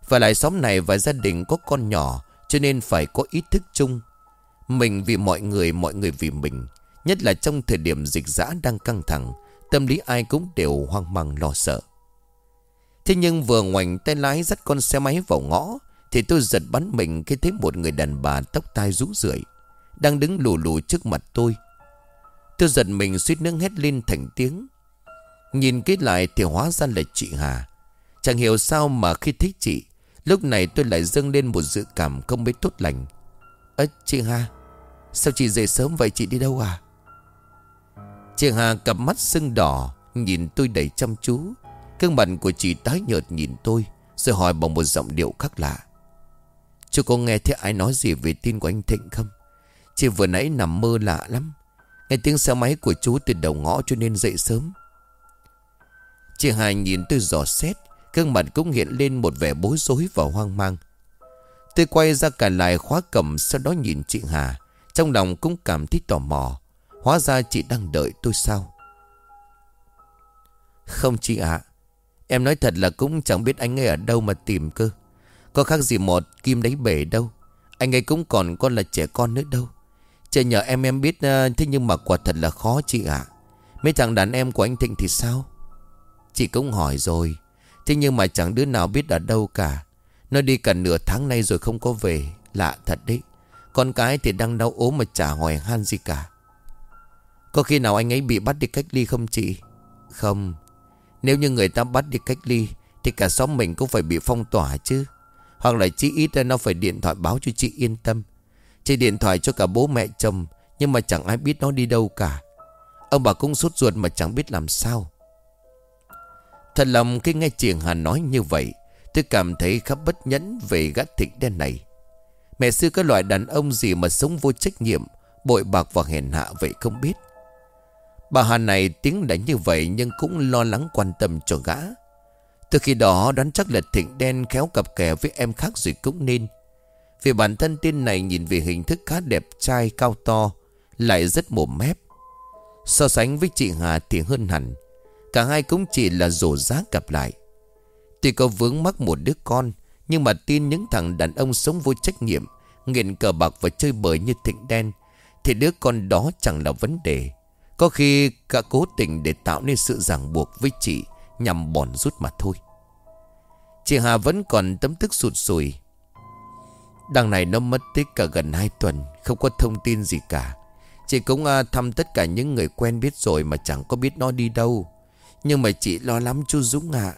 Và lại xóm này và gia đình có con nhỏ, cho nên phải có ý thức chung. Mình vì mọi người, mọi người vì mình. Nhất là trong thời điểm dịch dã đang căng thẳng, tâm lý ai cũng đều hoang mang lo sợ. Thế nhưng vừa ngoảnh tay lái dắt con xe máy vào ngõ, thì tôi giật bắn mình khi thấy một người đàn bà tóc tai rũ rượi đang đứng lù lù trước mặt tôi. Tôi giật mình suýt nước hét lên thành tiếng. Nhìn kỹ lại thì hóa ra là chị Hà. Chẳng hiểu sao mà khi thấy chị, lúc này tôi lại dâng lên một dự cảm không mấy tốt lành. Ơ chị Hà, sao chị dậy sớm vậy, chị đi đâu à? Chị Hà cặp mắt sưng đỏ nhìn tôi đầy chăm chú. Gương mặt của chị tái nhợt nhìn tôi, rồi hỏi bằng một giọng điệu khác lạ. Chú có nghe thấy ai nói gì về tin của anh Thịnh không? Chị vừa nãy nằm mơ lạ lắm. Nghe tiếng xe máy của chú từ đầu ngõ cho nên dậy sớm. Chị Hà nhìn tôi dò xét, gương mặt cũng hiện lên một vẻ bối rối và hoang mang. Tôi quay ra cả lại khóa cầm, sau đó nhìn chị Hà. Trong lòng cũng cảm thấy tò mò. Hóa ra chị đang đợi tôi sao? Không chị ạ, em nói thật là cũng chẳng biết anh ấy ở đâu mà tìm cơ. Có khác gì một kim đáy bể đâu. Anh ấy cũng còn con là trẻ con nữa đâu. Chờ nhờ em em biết, thế nhưng mà quả thật là khó chị ạ. Mấy thằng đàn em của anh Thịnh thì sao? Chị cũng hỏi rồi, thế nhưng mà chẳng đứa nào biết ở đâu cả. Nó đi cả nửa tháng nay rồi không có về. Lạ thật đấy. Con cái thì đang đau ốm mà chả hỏi han gì cả. Có khi nào anh ấy bị bắt đi cách ly không chị? Không. Nếu như người ta bắt đi cách ly thì cả xóm mình cũng phải bị phong tỏa chứ. Hoặc là chí ít ra nó phải điện thoại báo cho chị yên tâm. Chị điện thoại cho cả bố mẹ chồng, nhưng mà chẳng ai biết nó đi đâu cả. Ông bà cũng sốt ruột mà chẳng biết làm sao. Thật lòng khi nghe chị Hà nói như vậy, tôi cảm thấy khá bất nhẫn về gã Thịnh đen này. Mẹ xưa cái loại đàn ông gì mà sống vô trách nhiệm, bội bạc và hèn hạ vậy không biết. Bà Hà này tiếng đã như vậy nhưng cũng lo lắng quan tâm cho gã. Từ khi đó đoán chắc là Thịnh đen khéo cặp kè với em khác rồi cũng nên. Vì bản thân tên này nhìn về hình thức khá đẹp trai, cao to, lại rất mồm mép. So sánh với chị Hà thì hơn hẳn. Cả hai cũng chỉ là rổ rác cặp lại. Tuy có vướng mắc một đứa con, nhưng mà tin những thằng đàn ông sống vô trách nhiệm, nghiện cờ bạc và chơi bời như Thịnh đen, thì đứa con đó chẳng là vấn đề. Có khi cả cố tình để tạo nên sự ràng buộc với chị, nhằm bòn rút mà thôi. Chị Hà vẫn còn tấm tức sụt sùi. Đằng này nó mất tích cả gần hai tuần, không có thông tin gì cả. Chị cũng à, thăm tất cả những người quen biết rồi mà chẳng có biết nó đi đâu. Nhưng mà chị lo lắm chú Dũng ạ.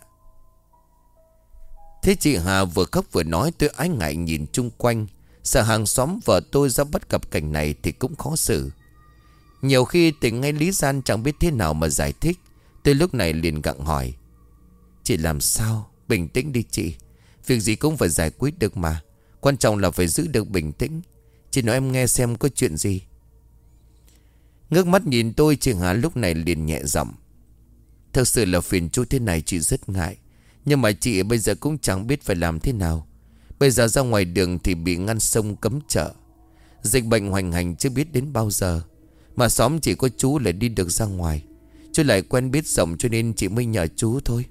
Thế chị Hà vừa khóc vừa nói, tôi ái ngại nhìn chung quanh. Sợ hàng xóm vợ tôi ra bắt gặp cảnh này thì cũng khó xử. Nhiều khi tình ngay lý gian chẳng biết thế nào mà giải thích. Tôi lúc này liền gặng hỏi. Chị làm sao? Bình tĩnh đi chị. Việc gì cũng phải giải quyết được mà. Quan trọng là phải giữ được bình tĩnh. Chị nói em nghe xem có chuyện gì. Ngước mắt nhìn tôi, chị Hà lúc này liền nhẹ giọng. Thật sự là phiền chú thế này chị rất ngại. Nhưng mà chị bây giờ cũng chẳng biết phải làm thế nào. Bây giờ ra ngoài đường thì bị ngăn sông cấm chợ. Dịch bệnh hoành hành chưa biết đến bao giờ. Mà xóm chỉ có chú lại đi được ra ngoài. Chú lại quen biết rộng cho nên chị mới nhờ chú thôi.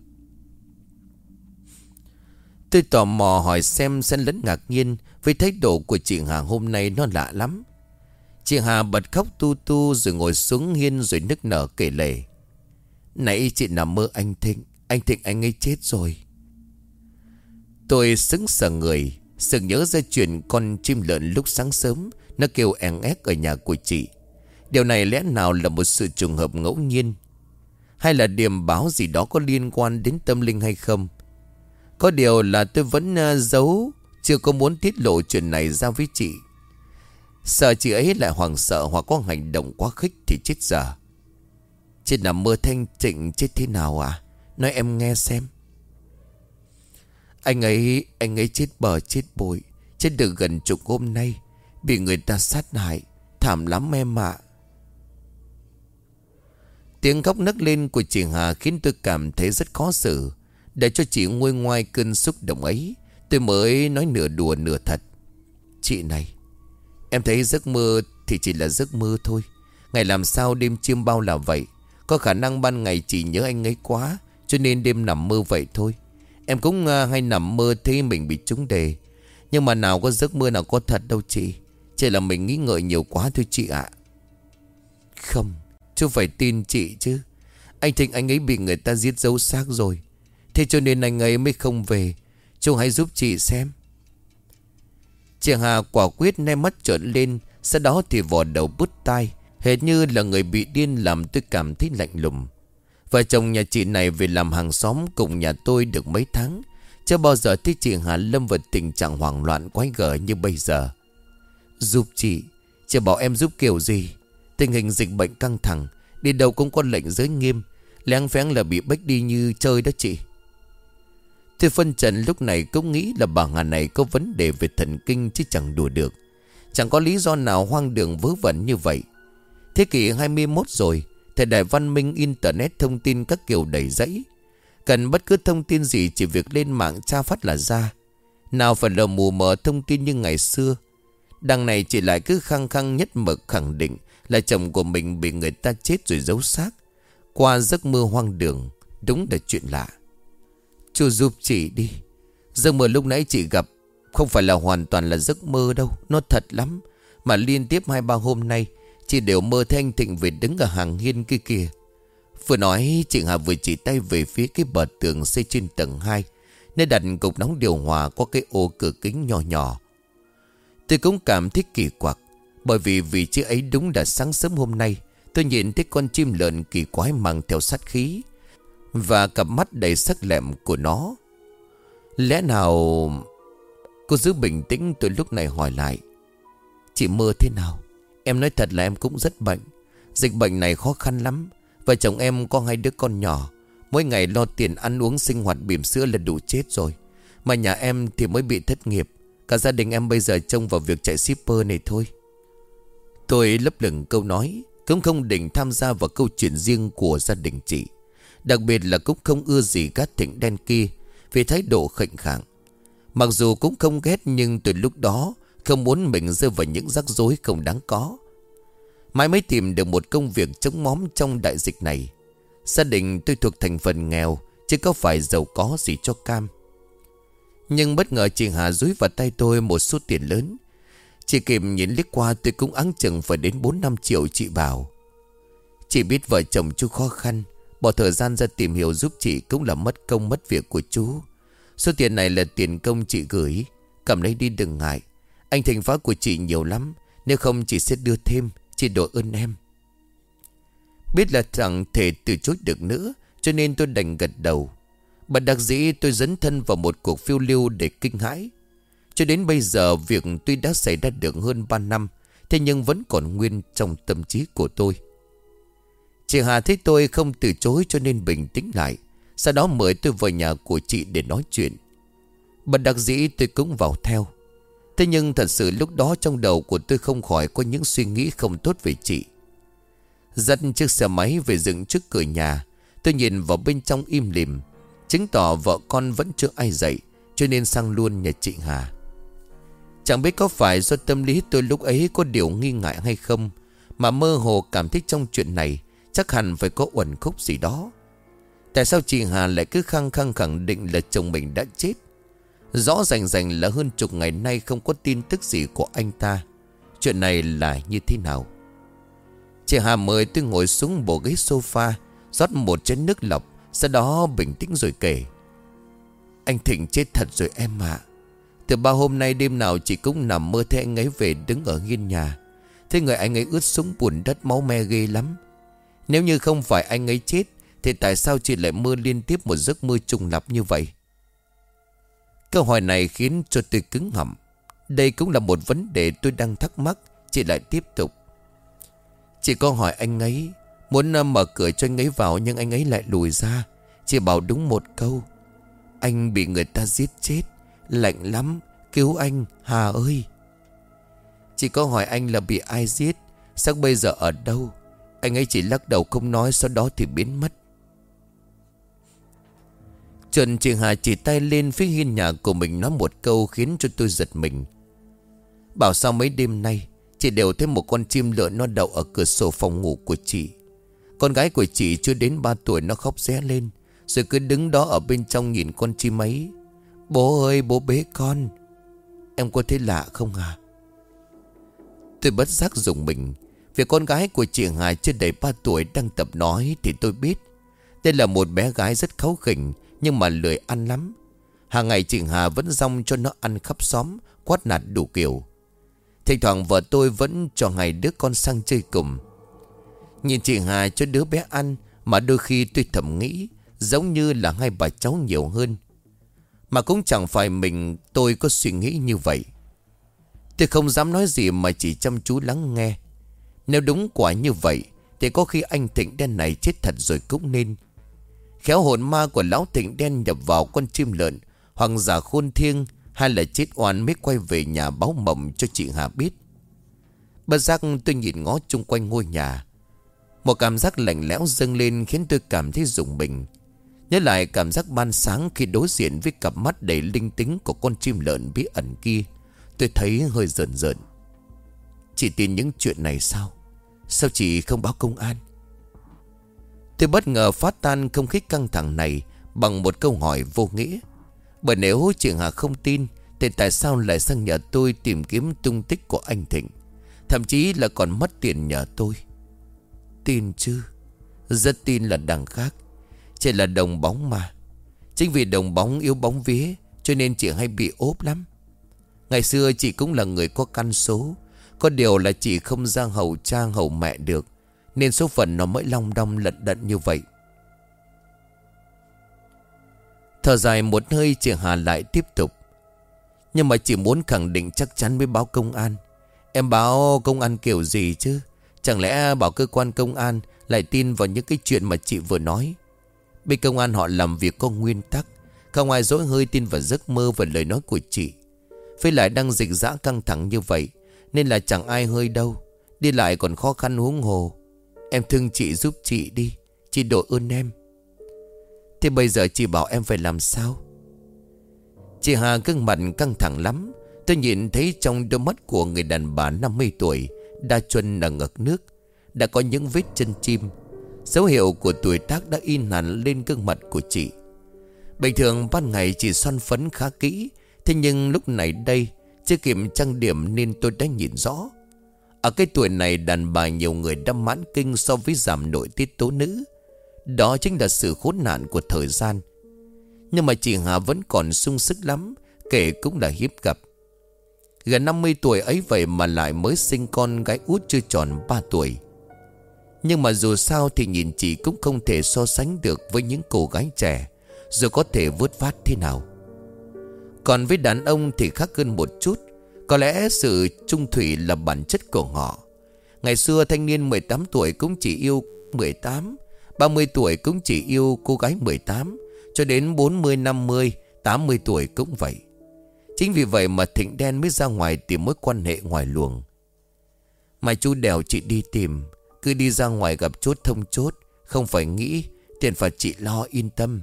Tôi tò mò hỏi xem xen lẫn ngạc nhiên với thái độ của chị Hà hôm nay nó lạ lắm. Chị Hà bật khóc tu tu rồi ngồi xuống hiên rồi nức nở kể lể. Nãy chị nằm mơ anh Thịnh. Anh Thịnh anh ấy chết rồi. Tôi sững sờ người, sực nhớ ra chuyện con chim lợn lúc sáng sớm nó kêu eng ép ở nhà của chị. Điều này lẽ nào là một sự trùng hợp ngẫu nhiên, hay là điềm báo gì đó có liên quan đến tâm linh hay không? Có điều là tôi vẫn uh, giấu, chưa có muốn tiết lộ chuyện này ra với chị. Sợ chị ấy lại hoảng sợ hoặc có hành động quá khích thì chết dở. Chị nằm mơ Thanh Thịnh chết thế nào à? Nói em nghe xem. Anh ấy, anh ấy chết bờ chết bội, chết được gần chục hôm nay, bị người ta sát hại. Thảm lắm em ạ. Tiếng khóc nấc lên của chị Hà khiến tôi cảm thấy rất khó xử. Để cho chị nguôi ngoai cơn xúc động ấy, tôi mới nói nửa đùa nửa thật. Chị này, em thấy giấc mơ thì chỉ là giấc mơ thôi. Ngày làm sao đêm chiêm bao là vậy. Có khả năng ban ngày chị nhớ anh ấy quá, cho nên đêm nằm mơ vậy thôi. Em cũng à, hay nằm mơ thấy mình bị trúng đề. Nhưng mà nào có giấc mơ nào có thật đâu chị. Chỉ là mình nghĩ ngợi nhiều quá thôi chị ạ. Không, chú phải tin chị chứ. Anh Thịnh anh ấy bị người ta giết giấu xác rồi. Thế cho nên anh ấy mới không về. Chú hãy giúp chị xem. Chị Hà quả quyết nem mắt trợn lên. Sau đó thì vò đầu bứt tai, hệt như là người bị điên, làm tôi cảm thấy lạnh lùng. Vợ chồng nhà chị này về làm hàng xóm cùng nhà tôi được mấy tháng, chưa bao giờ thấy chị Hà lâm vào tình trạng hoảng loạn quái gở như bây giờ. Giúp chị. Chị bảo em giúp kiểu gì? Tình hình dịch bệnh căng thẳng, đi đâu cũng có lệnh giới nghiêm, lén phén là bị bách đi như chơi đó chị. Tôi phân trần lúc này cũng nghĩ là bà Hà này có vấn đề về thần kinh chứ chẳng đùa được. Chẳng có lý do nào hoang đường vớ vẩn như vậy. Thế kỷ hai mươi mốt rồi, thời đại văn minh internet thông tin các kiểu đầy rẫy. Cần bất cứ thông tin gì chỉ việc lên mạng tra phát là ra. Nào phải là mù mờ thông tin như ngày xưa. Đằng này chị lại cứ khăng khăng nhất mực khẳng định là chồng của mình bị người ta chết rồi giấu xác qua giấc mơ hoang đường. Đúng là chuyện lạ. Chú giúp chị đi. Giấc mơ lúc nãy chị gặp không phải là hoàn toàn là giấc mơ đâu. Nó thật lắm. Mà liên tiếp hai ba hôm nay chị đều mơ thấy anh Thịnh về đứng ở hàng hiên kia kìa. Vừa nói chị Hà vừa chỉ tay về phía cái bờ tường xây trên tầng hai, nơi đặt cục nóng điều hòa có cái ô cửa kính nhỏ nhỏ. Tôi cũng cảm thấy kỳ quặc, bởi vì vị trí ấy đúng là sáng sớm hôm nay tôi nhìn thấy con chim lợn kỳ quái mang theo sát khí và cặp mắt đầy sắc lẹm của nó. Lẽ nào... Cô giữ bình tĩnh, tôi lúc này hỏi lại. Chị mơ thế nào? Em nói thật là em cũng rất bệnh. Dịch bệnh này khó khăn lắm. Vợ chồng em có hai đứa con nhỏ, mỗi ngày lo tiền ăn uống sinh hoạt bỉm sữa là đủ chết rồi. Mà nhà em thì mới bị thất nghiệp. Cả gia đình em bây giờ trông vào việc chạy shipper này thôi. Tôi lấp lửng câu nói, cũng không định tham gia vào câu chuyện riêng của gia đình chị. Đặc biệt là cũng không ưa gì gã Thịnh đen kia vì thái độ khệnh khạng. Mặc dù cũng không ghét, nhưng từ lúc đó không muốn mình rơi vào những rắc rối không đáng có. Mãi mới tìm được một công việc chống móm trong đại dịch này. Gia đình tôi thuộc thành phần nghèo, chứ có phải giàu có gì cho cam. Nhưng bất ngờ chị Hà dúi vào tay tôi một số tiền lớn. Chỉ kịp nhìn liếc qua tôi cũng áng chừng phải đến bốn năm triệu. Chị bảo: chị biết vợ chồng chú khó khăn, bỏ thời gian ra tìm hiểu giúp chị cũng là mất công mất việc của chú. Số tiền này là tiền công chị gửi, cầm lấy đi đừng ngại. Anh Thành phá của chị nhiều lắm, nếu không chị sẽ đưa thêm. Chị đội ơn em. Biết là chẳng thể từ chối được nữa, cho nên tôi đành gật đầu. Bất đắc dĩ tôi dấn thân vào một cuộc phiêu lưu để kinh hãi. Cho đến bây giờ việc tuy đã xảy ra được hơn ba năm, thế nhưng vẫn còn nguyên trong tâm trí của tôi. Chị Hà thấy tôi không từ chối cho nên bình tĩnh lại. Sau đó mời tôi vào nhà của chị để nói chuyện. Bất đắc dĩ tôi cũng vào theo. Thế nhưng thật sự lúc đó trong đầu của tôi không khỏi có những suy nghĩ không tốt về chị. Dắt chiếc xe máy về dựng trước cửa nhà, tôi nhìn vào bên trong im lìm, chứng tỏ vợ con vẫn chưa ai dậy, cho nên sang luôn nhà chị Hà. Chẳng biết có phải do tâm lý tôi lúc ấy có điều nghi ngại hay không, mà mơ hồ cảm thấy trong chuyện này chắc hẳn phải có uẩn khúc gì đó. Tại sao chị Hà lại cứ khăng khăng khẳng định là chồng mình đã chết? Rõ ràng ràng là hơn chục ngày nay không có tin tức gì của anh ta. Chuyện này là như thế nào? Chị Hà mời tôi ngồi xuống bộ ghế sofa, rót một chén nước lọc, sau đó bình tĩnh rồi kể. Anh Thịnh chết thật rồi em ạ. Từ ba hôm nay đêm nào chị cũng nằm mơ thấy anh ấy về đứng ở hiên nhà. Thế người anh ấy ướt sũng bùn đất máu me ghê lắm. Nếu như không phải anh ấy chết thì tại sao chị lại mơ liên tiếp một giấc mơ trùng lặp như vậy? Câu hỏi này khiến cho tôi cứng họng. Đây cũng là một vấn đề tôi đang thắc mắc. Chị lại tiếp tục. Chị có hỏi anh ấy, muốn mở cửa cho anh ấy vào, nhưng anh ấy lại lùi ra. Chị bảo đúng một câu: anh bị người ta giết chết, lạnh lắm, cứu anh Hà ơi. Chị có hỏi anh là bị ai giết, xác bây giờ ở đâu. Anh ấy chỉ lắc đầu không nói, sau đó thì biến mất. Trần chị Hà chỉ tay lên phía hiên nhà của mình, nói một câu khiến cho tôi giật mình. Bảo sao mấy đêm nay chị đều thấy một con chim lợn nó đậu ở cửa sổ phòng ngủ của chị. Con gái của chị chưa đến ba tuổi nó khóc ré lên, rồi cứ đứng đó ở bên trong nhìn con chim ấy. Bố ơi, bố bế con. Em có thấy lạ không à? Tôi bất giác rùng mình. Việc con gái của chị Hà chưa đầy ba tuổi đang tập nói thì tôi biết. Đây là một bé gái rất kháu khỉnh, nhưng mà lười ăn lắm. Hàng ngày chị Hà vẫn dong cho nó ăn khắp xóm, quát nạt đủ kiểu. Thỉnh thoảng vợ tôi vẫn cho hai đứa con sang chơi cùng. Nhìn chị Hà cho đứa bé ăn mà đôi khi tôi thầm nghĩ giống như là hai bà cháu nhiều hơn. Mà cũng chẳng phải mình tôi có suy nghĩ như vậy. Tôi không dám nói gì mà chỉ chăm chú lắng nghe. Nếu đúng quả như vậy thì có khi anh Thịnh đen này chết thật rồi cũng nên. Khéo hồn ma của lão Thịnh đen nhập vào con chim lợn, hoặc giả khôn thiêng, hay là chết oan mới quay về nhà báo mộng cho chị Hà biết. Bất giác tôi nhìn ngó chung quanh ngôi nhà. Một cảm giác lạnh lẽo dâng lên khiến tôi cảm thấy rùng mình. Nhớ lại cảm giác ban sáng khi đối diện với cặp mắt đầy linh tính của con chim lợn bí ẩn kia, tôi thấy hơi rợn rợn. Chị tin những chuyện này sao? Sao chị không báo công an? Tôi bất ngờ phá tan không khí căng thẳng này bằng một câu hỏi vô nghĩa. Bởi nếu chị Hà không tin thì tại sao lại sang nhà tôi tìm kiếm tung tích của anh Thịnh, thậm chí là còn mất tiền nhờ tôi? Tin chứ? Rất tin là đằng khác. Chỉ là đồng bóng mà. Chính vì đồng bóng yếu bóng vía cho nên chị hay bị ốp lắm. Ngày xưa chị cũng là người có căn số. Có điều là chị không ra hầu cha hầu mẹ được, nên số phận nó mới long đong lận đận như vậy. Thở dài một hơi, chị Hà lại tiếp tục. Nhưng mà chị muốn khẳng định chắc chắn mới báo công an. Em báo công an kiểu gì chứ? Chẳng lẽ bảo cơ quan công an lại tin vào những cái chuyện mà chị vừa nói? Bên công an họ làm việc có nguyên tắc, không ai dối hơi tin vào giấc mơ và lời nói của chị. Với lại đang dịch dã căng thẳng như vậy nên là chẳng ai hơi đâu. Đi lại còn khó khăn huống hồ. Em thương chị giúp chị đi, chị đội ơn em. Thế bây giờ chị bảo em phải làm sao? Chị Hà gương mặt căng thẳng lắm. Tôi nhìn thấy trong đôi mắt của người đàn bà năm mươi tuổi, đa chuân ở ngực nước, đã có những vết chân chim. Dấu hiệu của tuổi tác đã in hẳn lên gương mặt của chị. Bình thường ban ngày chị xoăn phấn khá kỹ, thế nhưng lúc này đây chưa kịp trang điểm nên tôi đã nhìn rõ. Ở cái tuổi này đàn bà nhiều người đã mãn kinh so với giảm nội tiết tố nữ. Đó chính là sự khốn nạn của thời gian. Nhưng mà chị Hà vẫn còn sung sức lắm, kể cũng là hiếm gặp. Gần năm mươi tuổi ấy vậy mà lại mới sinh con gái út chưa tròn ba tuổi. Nhưng mà dù sao thì nhìn chị cũng không thể so sánh được với những cô gái trẻ, dù có thể vớt vát thế nào. Còn với đàn ông thì khác hơn một chút. Có lẽ sự trung thủy là bản chất của họ. Ngày xưa thanh niên mười tám tuổi cũng chỉ yêu mười tám, ba mươi tuổi cũng chỉ yêu cô gái mười tám, cho đến bốn mươi, năm mươi, tám mươi tuổi cũng vậy. Chính vì vậy mà Thịnh đen mới ra ngoài tìm mối quan hệ ngoài luồng. Mà chú đèo chị đi tìm, cứ đi ra ngoài gặp chốt thông chốt, không phải nghĩ, tiền phạt chị lo, yên tâm.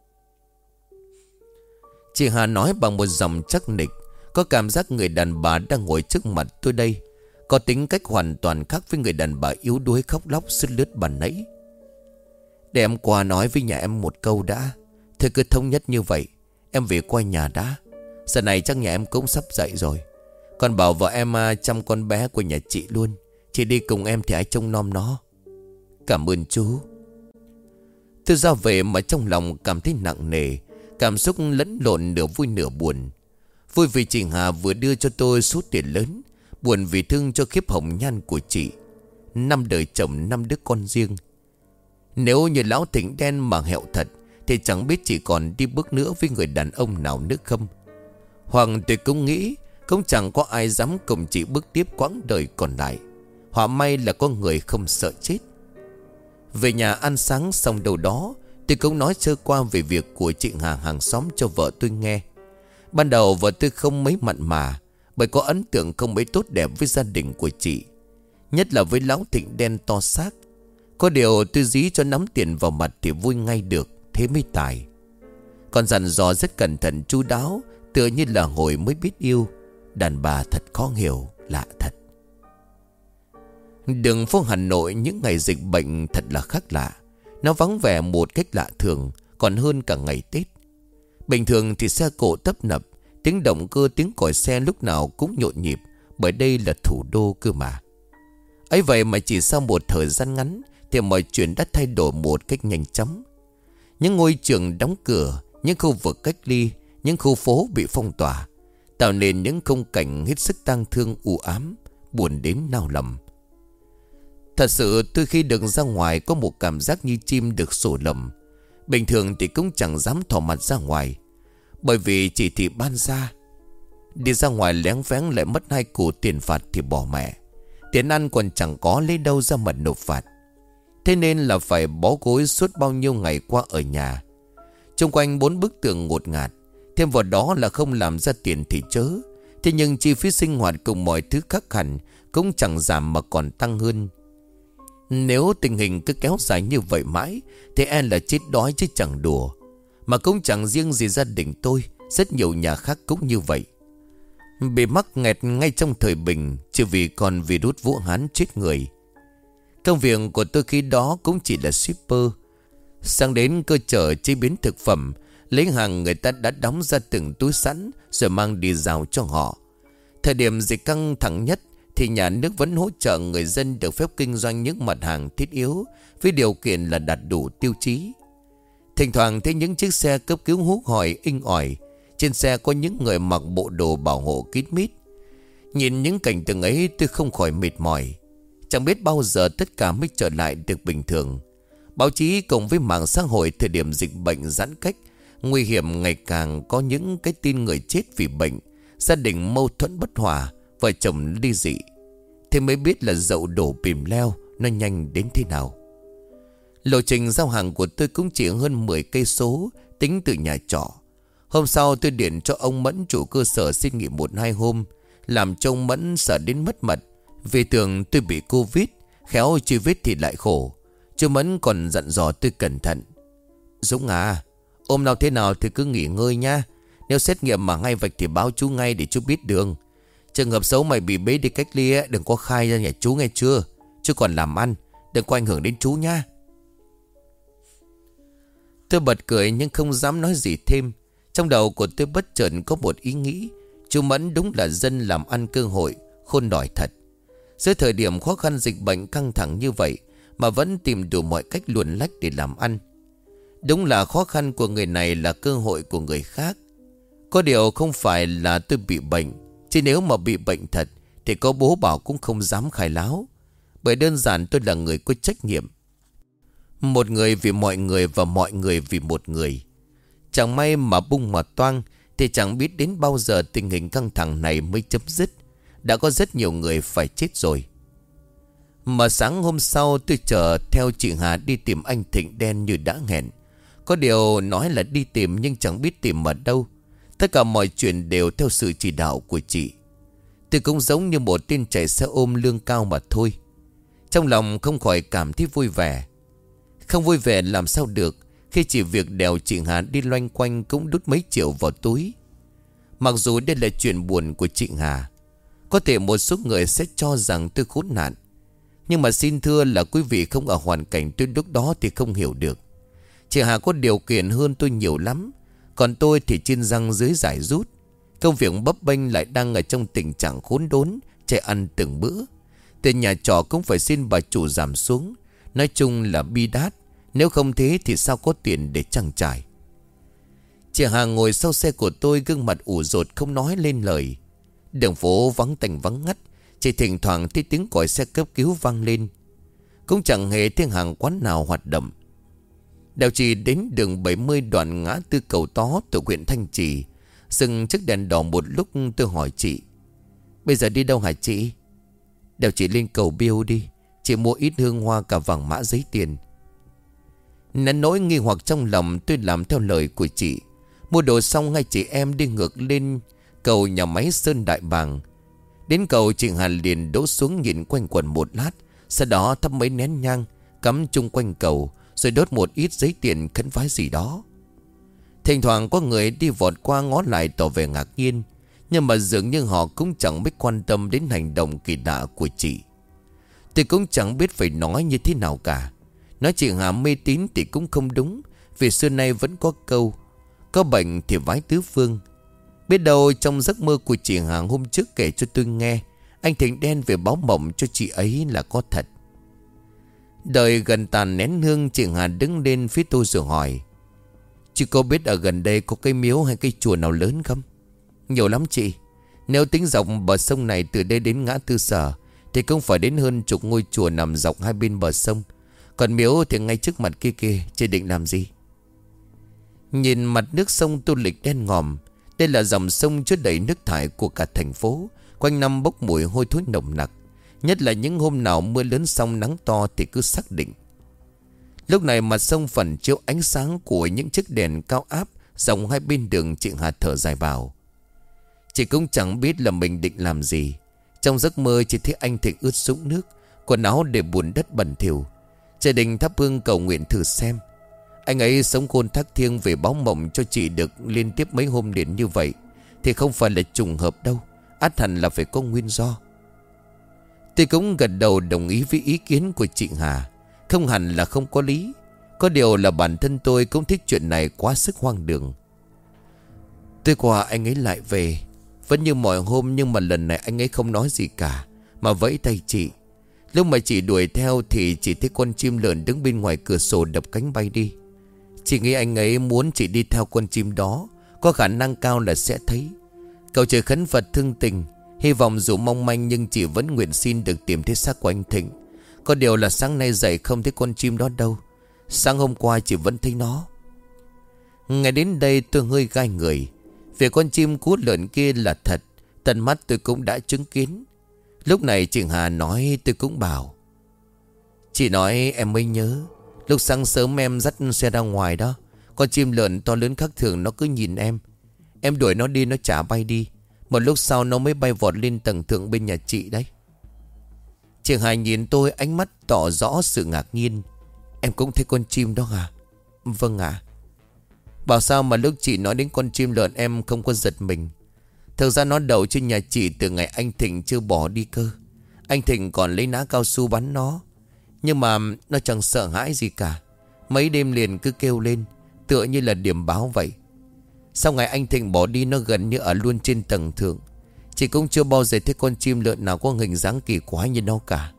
Chị Hà nói bằng một giọng chắc nịch. Có cảm giác người đàn bà đang ngồi trước mặt tôi đây có tính cách hoàn toàn khác với người đàn bà yếu đuối khóc lóc sứt lướt bàn nãy. Để em qua nói với nhà em một câu đã. Thôi cứ thống nhất như vậy, em về qua nhà đã. Giờ này chắc nhà em cũng sắp dậy rồi. Còn bảo vợ em chăm con bé của nhà chị luôn. Chị đi cùng em thì ai trông nom nó. Cảm ơn chú. Tôi ra về mà trong lòng cảm thấy nặng nề, cảm xúc lẫn lộn nửa vui nửa buồn. Vui vì chị Hà vừa đưa cho tôi số tiền lớn, buồn vì thương cho khiếp hồng nhan của chị. Năm đời chồng, năm đứa con riêng. Nếu như lão Thịnh đen mà hẹo thật thì chẳng biết chị còn đi bước nữa với người đàn ông nào nữa không. Hoặc tôi cũng nghĩ cũng chẳng có ai dám cùng chị bước tiếp quãng đời còn lại. Họa may là có người không sợ chết. Về nhà ăn sáng xong đâu đó, tôi cũng nói sơ qua về việc của chị Hà hàng xóm cho vợ tôi nghe. Ban đầu vợ tôi không mấy mặn mà, bởi có ấn tượng không mấy tốt đẹp với gia đình của chị, nhất là với lão Thịnh đen to xác. Có điều tôi dí cho nắm tiền vào mặt thì vui ngay được, thế mới tài. Còn dặn dò rất cẩn thận chu đáo, tựa như là hồi mới biết yêu. Đàn bà thật khó hiểu, lạ thật. Đường phố Hà Nội những ngày dịch bệnh thật là khác lạ. Nó vắng vẻ một cách lạ thường, còn hơn cả ngày Tết. Bình thường thì xe cộ tấp nập, tiếng động cơ tiếng còi xe lúc nào cũng nhộn nhịp, bởi đây là thủ đô cơ mà. Ấy vậy mà chỉ sau một thời gian ngắn thì mọi chuyện đã thay đổi một cách nhanh chóng. Những ngôi trường đóng cửa, những khu vực cách ly, những khu phố bị phong tỏa, tạo nên những khung cảnh hết sức tang thương u ám, buồn đến nao lòng. Thật sự tôi khi được ra ngoài có một cảm giác như chim được sổ lồng. Bình thường thì cũng chẳng dám thò mặt ra ngoài, bởi vì chỉ thị ban ra. Đi ra ngoài léng phén lại mất hai củ tiền phạt thì bỏ mẹ. Tiền ăn còn chẳng có lấy đâu ra mà nộp phạt. Thế nên là phải bó gối suốt bao nhiêu ngày qua ở nhà. Xung quanh bốn bức tường ngột ngạt, thêm vào đó là không làm ra tiền thì chớ. Thế nhưng chi phí sinh hoạt cùng mọi thứ khác hẳn cũng chẳng giảm mà còn tăng hơn. Nếu tình hình cứ kéo dài như vậy mãi thì e là chết đói chứ chẳng đùa. Mà cũng chẳng riêng gì gia đình tôi, rất nhiều nhà khác cũng như vậy. Bị mắc nghẹt ngay trong thời bình, chỉ vì còn virus Vũ Hán chết người. Công việc của tôi khi đó cũng chỉ là shipper. Sang đến cơ sở chế biến thực phẩm, lấy hàng người ta đã đóng ra từng túi sẵn rồi mang đi giao cho họ. Thời điểm dịch căng thẳng nhất thì nhà nước vẫn hỗ trợ người dân được phép kinh doanh những mặt hàng thiết yếu với điều kiện là đạt đủ tiêu chí. Thỉnh thoảng thấy những chiếc xe cấp cứu hú hòi inh ỏi. Trên xe có những người mặc bộ đồ bảo hộ kín mít. Nhìn những cảnh tượng ấy tôi không khỏi mệt mỏi. Chẳng biết bao giờ tất cả mới trở lại được bình thường. Báo chí cùng với mạng xã hội thời điểm dịch bệnh giãn cách nguy hiểm, ngày càng có những cái tin người chết vì bệnh, gia đình mâu thuẫn bất hòa, vợ chồng ly dị. Thế mới biết là dậu đổ bìm leo nó nhanh đến thế nào. Lộ trình giao hàng của tôi cũng chỉ hơn mười cây số tính từ nhà trọ. Hôm sau tôi điện cho ông Mẫn chủ cơ sở xin nghỉ một hai hôm, làm cho ông Mẫn sợ đến mất mật. Vì tưởng tôi bị Covid, khéo truy vết thì lại khổ. Chú Mẫn còn dặn dò tôi cẩn thận. Dũng à, ôm nào thế nào thì cứ nghỉ ngơi nha. Nếu xét nghiệm mà ngay vạch thì báo chú ngay để chú biết đường. Trường hợp xấu mày bị bế đi cách ly ấy, đừng có khai ra nhà chú nghe chưa. Chú còn làm ăn, đừng có ảnh hưởng đến chú nha. Tôi bật cười nhưng không dám nói gì thêm. Trong đầu của tôi bất chợt có một ý nghĩ. Chú Mẫn đúng là dân làm ăn cơ hội khôn đòi thật. Dưới thời điểm khó khăn dịch bệnh căng thẳng như vậy mà vẫn tìm đủ mọi cách luồn lách để làm ăn. Đúng là khó khăn của người này là cơ hội của người khác. Có điều không phải là tôi bị bệnh, chứ nếu mà bị bệnh thật thì có bố bảo cũng không dám khai láo. Bởi đơn giản tôi là người có trách nhiệm. Một người vì mọi người và mọi người vì một người. Chẳng may mà bung mà toang thì chẳng biết đến bao giờ tình hình căng thẳng này mới chấm dứt. Đã có rất nhiều người phải chết rồi. Mà sáng hôm sau tôi chở theo chị Hà đi tìm anh Thịnh Đen như đã hẹn. Có điều nói là đi tìm nhưng chẳng biết tìm ở đâu. Tất cả mọi chuyện đều theo sự chỉ đạo của chị. Tôi cũng giống như một tên chạy xe ôm lương cao mà thôi. Trong lòng không khỏi cảm thấy vui vẻ. Không vui vẻ làm sao được khi chỉ việc đèo chị Hà đi loanh quanh cũng đút mấy triệu vào túi. Mặc dù đây là chuyện buồn của chị Hà, có thể một số người sẽ cho rằng tôi khốn nạn, nhưng mà xin thưa là quý vị không ở hoàn cảnh tôi lúc đó thì không hiểu được. Chị Hà có điều kiện hơn tôi nhiều lắm, còn tôi thì trên răng dưới giải rút. Công việc bấp bênh lại đang ở trong tình trạng khốn đốn, chạy ăn từng bữa. Tiền nhà trọ cũng phải xin bà chủ giảm xuống. Nói chung là bi đát. Nếu không thế thì sao có tiền để trang trải. Chị Hà ngồi sau xe của tôi, gương mặt ủ rột không nói lên lời. Đường phố vắng tanh vắng ngắt, chỉ thỉnh thoảng thấy tiếng còi xe cấp cứu vang lên. Cũng chẳng hề tiếng hàng quán nào hoạt động. Đèo chỉ đến đường bảy mươi đoạn ngã tư Cầu Tó thuộc huyện Thanh Trì. Dừng chiếc đèn đỏ một lúc tôi hỏi chị: bây giờ đi đâu hả chị? Đèo chị lên cầu Biêu đi, chị mua ít hương hoa cả vàng mã giấy tiền. Nén nỗi nghi hoặc trong lòng tôi làm theo lời của chị. Mua đồ xong hai chị em đi ngược lên cầu nhà máy Sơn Đại Bàng. Đến cầu chị Hà liền đỗ xuống nhìn quanh quần một lát, sau đó thắp mấy nén nhang cắm chung quanh cầu, rồi đốt một ít giấy tiền khấn vái gì đó. Thỉnh thoảng có người đi vọt qua ngó lại tỏ vẻ ngạc nhiên, nhưng mà dường như họ cũng chẳng biết quan tâm đến hành động kỳ lạ của chị. Tôi cũng chẳng biết phải nói như thế nào cả. Nói chị Hà mê tín thì cũng không đúng, Vì xưa nay vẫn có câu có bệnh thì vái tứ phương. Biết đâu trong giấc mơ của chị Hà hôm trước kể cho tôi nghe, anh Thịnh đen về báo mộng cho chị ấy là có thật. Đợi gần tàn nén hương, chị Hà đứng lên phía tôi rồi hỏi: "Chị có biết ở gần đây có cây miếu hay cây chùa nào lớn không?" "Nhiều lắm chị. Nếu tính dọc bờ sông này từ đây đến ngã tư Sở thì cũng phải đến hơn chục ngôi chùa nằm dọc hai bên bờ sông. Còn miếu thì ngay trước mặt kia kia. Chị định làm gì?" Nhìn mặt nước sông Tô Lịch đen ngòm. Đây là dòng sông chứa đầy nước thải của cả thành phố, quanh năm bốc mùi hôi thối nồng nặc. Nhất là những hôm nào mưa lớn xong nắng to thì cứ xác định. Lúc này mặt sông phản chiếu ánh sáng của những chiếc đèn cao áp dòng hai bên đường. Chị Hà thở dài vào. Chị cũng chẳng biết là mình định làm gì. Trong giấc mơ chỉ thấy anh Thịnh ướt sũng nước, quần áo để bùn đất bẩn thỉu. Chị định thắp hương cầu nguyện thử xem. Anh ấy sống khôn thác thiêng về báo mộng cho chị được liên tiếp mấy hôm liền như vậy thì không phải là trùng hợp đâu, ắt hẳn là phải có nguyên do. Tôi cũng gật đầu đồng ý với ý kiến của chị Hà. Không hẳn là không có lý. Có điều là bản thân tôi cũng thích chuyện này quá sức hoang đường. Tôi qua anh ấy lại về vẫn như mọi hôm, nhưng mà lần này anh ấy không nói gì cả, mà vẫy tay chị. Lúc mà chị đuổi theo thì chỉ thấy con chim lợn đứng bên ngoài cửa sổ đập cánh bay đi. Chị nghĩ anh ấy muốn chị đi theo con chim đó, có khả năng cao là sẽ thấy. Cầu trời khấn Phật thương tình, hy vọng dù mong manh nhưng chị vẫn nguyện xin được tìm thấy xác của anh Thịnh. Có điều là sáng nay dậy không thấy con chim đó đâu. Sáng hôm qua chị vẫn thấy nó. Ngày đến đây tôi hơi gai người. Về con chim cút lợn kia là thật, tận mắt tôi cũng đã chứng kiến. Lúc này chị Hà nói tôi cũng bảo. Chị nói em mới nhớ, lúc sáng sớm em dắt xe ra ngoài đó, con chim lợn to lớn khác thường nó cứ nhìn em. Em đuổi nó đi nó chả bay đi. Một lúc sau nó mới bay vọt lên tầng thượng bên nhà chị đấy. Chị Hà nhìn tôi ánh mắt tỏ rõ sự ngạc nhiên. Em cũng thấy con chim đó à? Vâng ạ. Bảo sao mà lúc chị nói đến con chim lợn em không có giật mình. Thực ra nó đậu trên nhà chị từ ngày anh Thịnh chưa bỏ đi cơ. Anh Thịnh còn lấy ná cao su bắn nó. Nhưng mà nó chẳng sợ hãi gì cả. Mấy đêm liền cứ kêu lên, tựa như là điểm báo vậy. Sau ngày anh Thịnh bỏ đi nó gần như ở luôn trên tầng thượng. Chị cũng chưa bao giờ thấy con chim lợn nào có hình dáng kỳ quái như nó cả.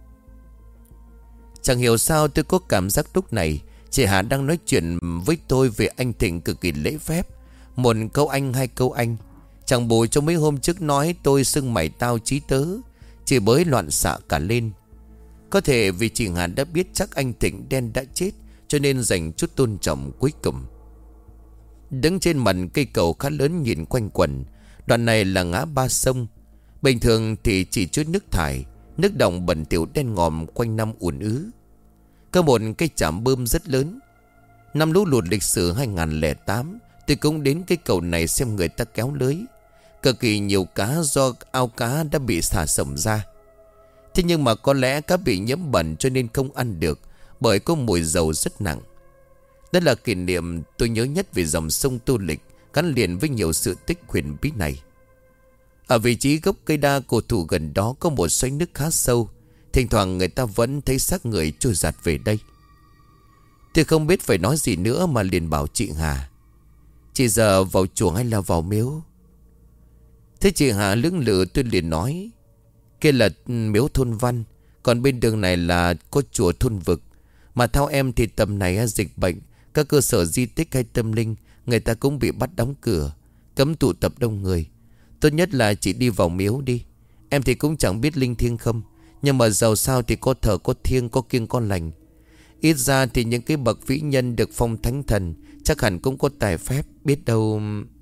Chẳng hiểu sao tôi có cảm giác lúc này chị Hà đang nói chuyện với tôi về anh Thịnh cực kỳ lễ phép. Một câu anh hai câu anh. Chẳng bù cho mấy hôm trước nói tôi xưng mày tao chí tớ. Chị bới loạn xạ cả lên. Có thể vì chị Hà đã biết chắc anh Thịnh đen đã chết, cho nên dành chút tôn trọng cuối cùng. Đứng trên mặt cây cầu khá lớn nhìn quanh quẩn. Đoạn này là ngã ba sông. Bình thường thì chỉ chút nước thải, nước đồng bẩn thỉu đen ngòm quanh năm ùn ứ. Có một cây trạm bơm rất lớn. Năm lũ lụt lịch sử hai nghìn không trăm lẻ tám, tôi cũng đến cây cầu này xem người ta kéo lưới. Cực kỳ nhiều cá do ao cá đã bị xả sổng ra. Thế nhưng mà có lẽ cá bị nhiễm bẩn cho nên không ăn được, bởi có mùi dầu rất nặng. Đó là kỷ niệm tôi nhớ nhất về dòng sông Tô Lịch, gắn liền với nhiều sự tích huyền bí này. Ở vị trí gốc cây đa cổ thụ gần đó có một xoáy nước khá sâu. Thỉnh thoảng người ta vẫn thấy xác người trôi giạt về đây. Tôi không biết phải nói gì nữa mà liền bảo chị Hà. Chị giờ vào chùa hay là vào miếu? Thế chị Hà lưỡng lự, tôi liền nói. Kia là miếu thôn văn, còn bên đường này là có chùa thôn vực. Mà theo em thì tầm này dịch bệnh, các cơ sở di tích hay tâm linh người ta cũng bị bắt đóng cửa, cấm tụ tập đông người. Tốt nhất là chị đi vào miếu đi. Em thì cũng chẳng biết linh thiêng không, nhưng mà dầu sao thì có thờ có thiêng, có kiêng có lành. Ít ra thì những cái bậc vĩ nhân được phong thánh thần chắc hẳn cũng có tài phép, biết đâu.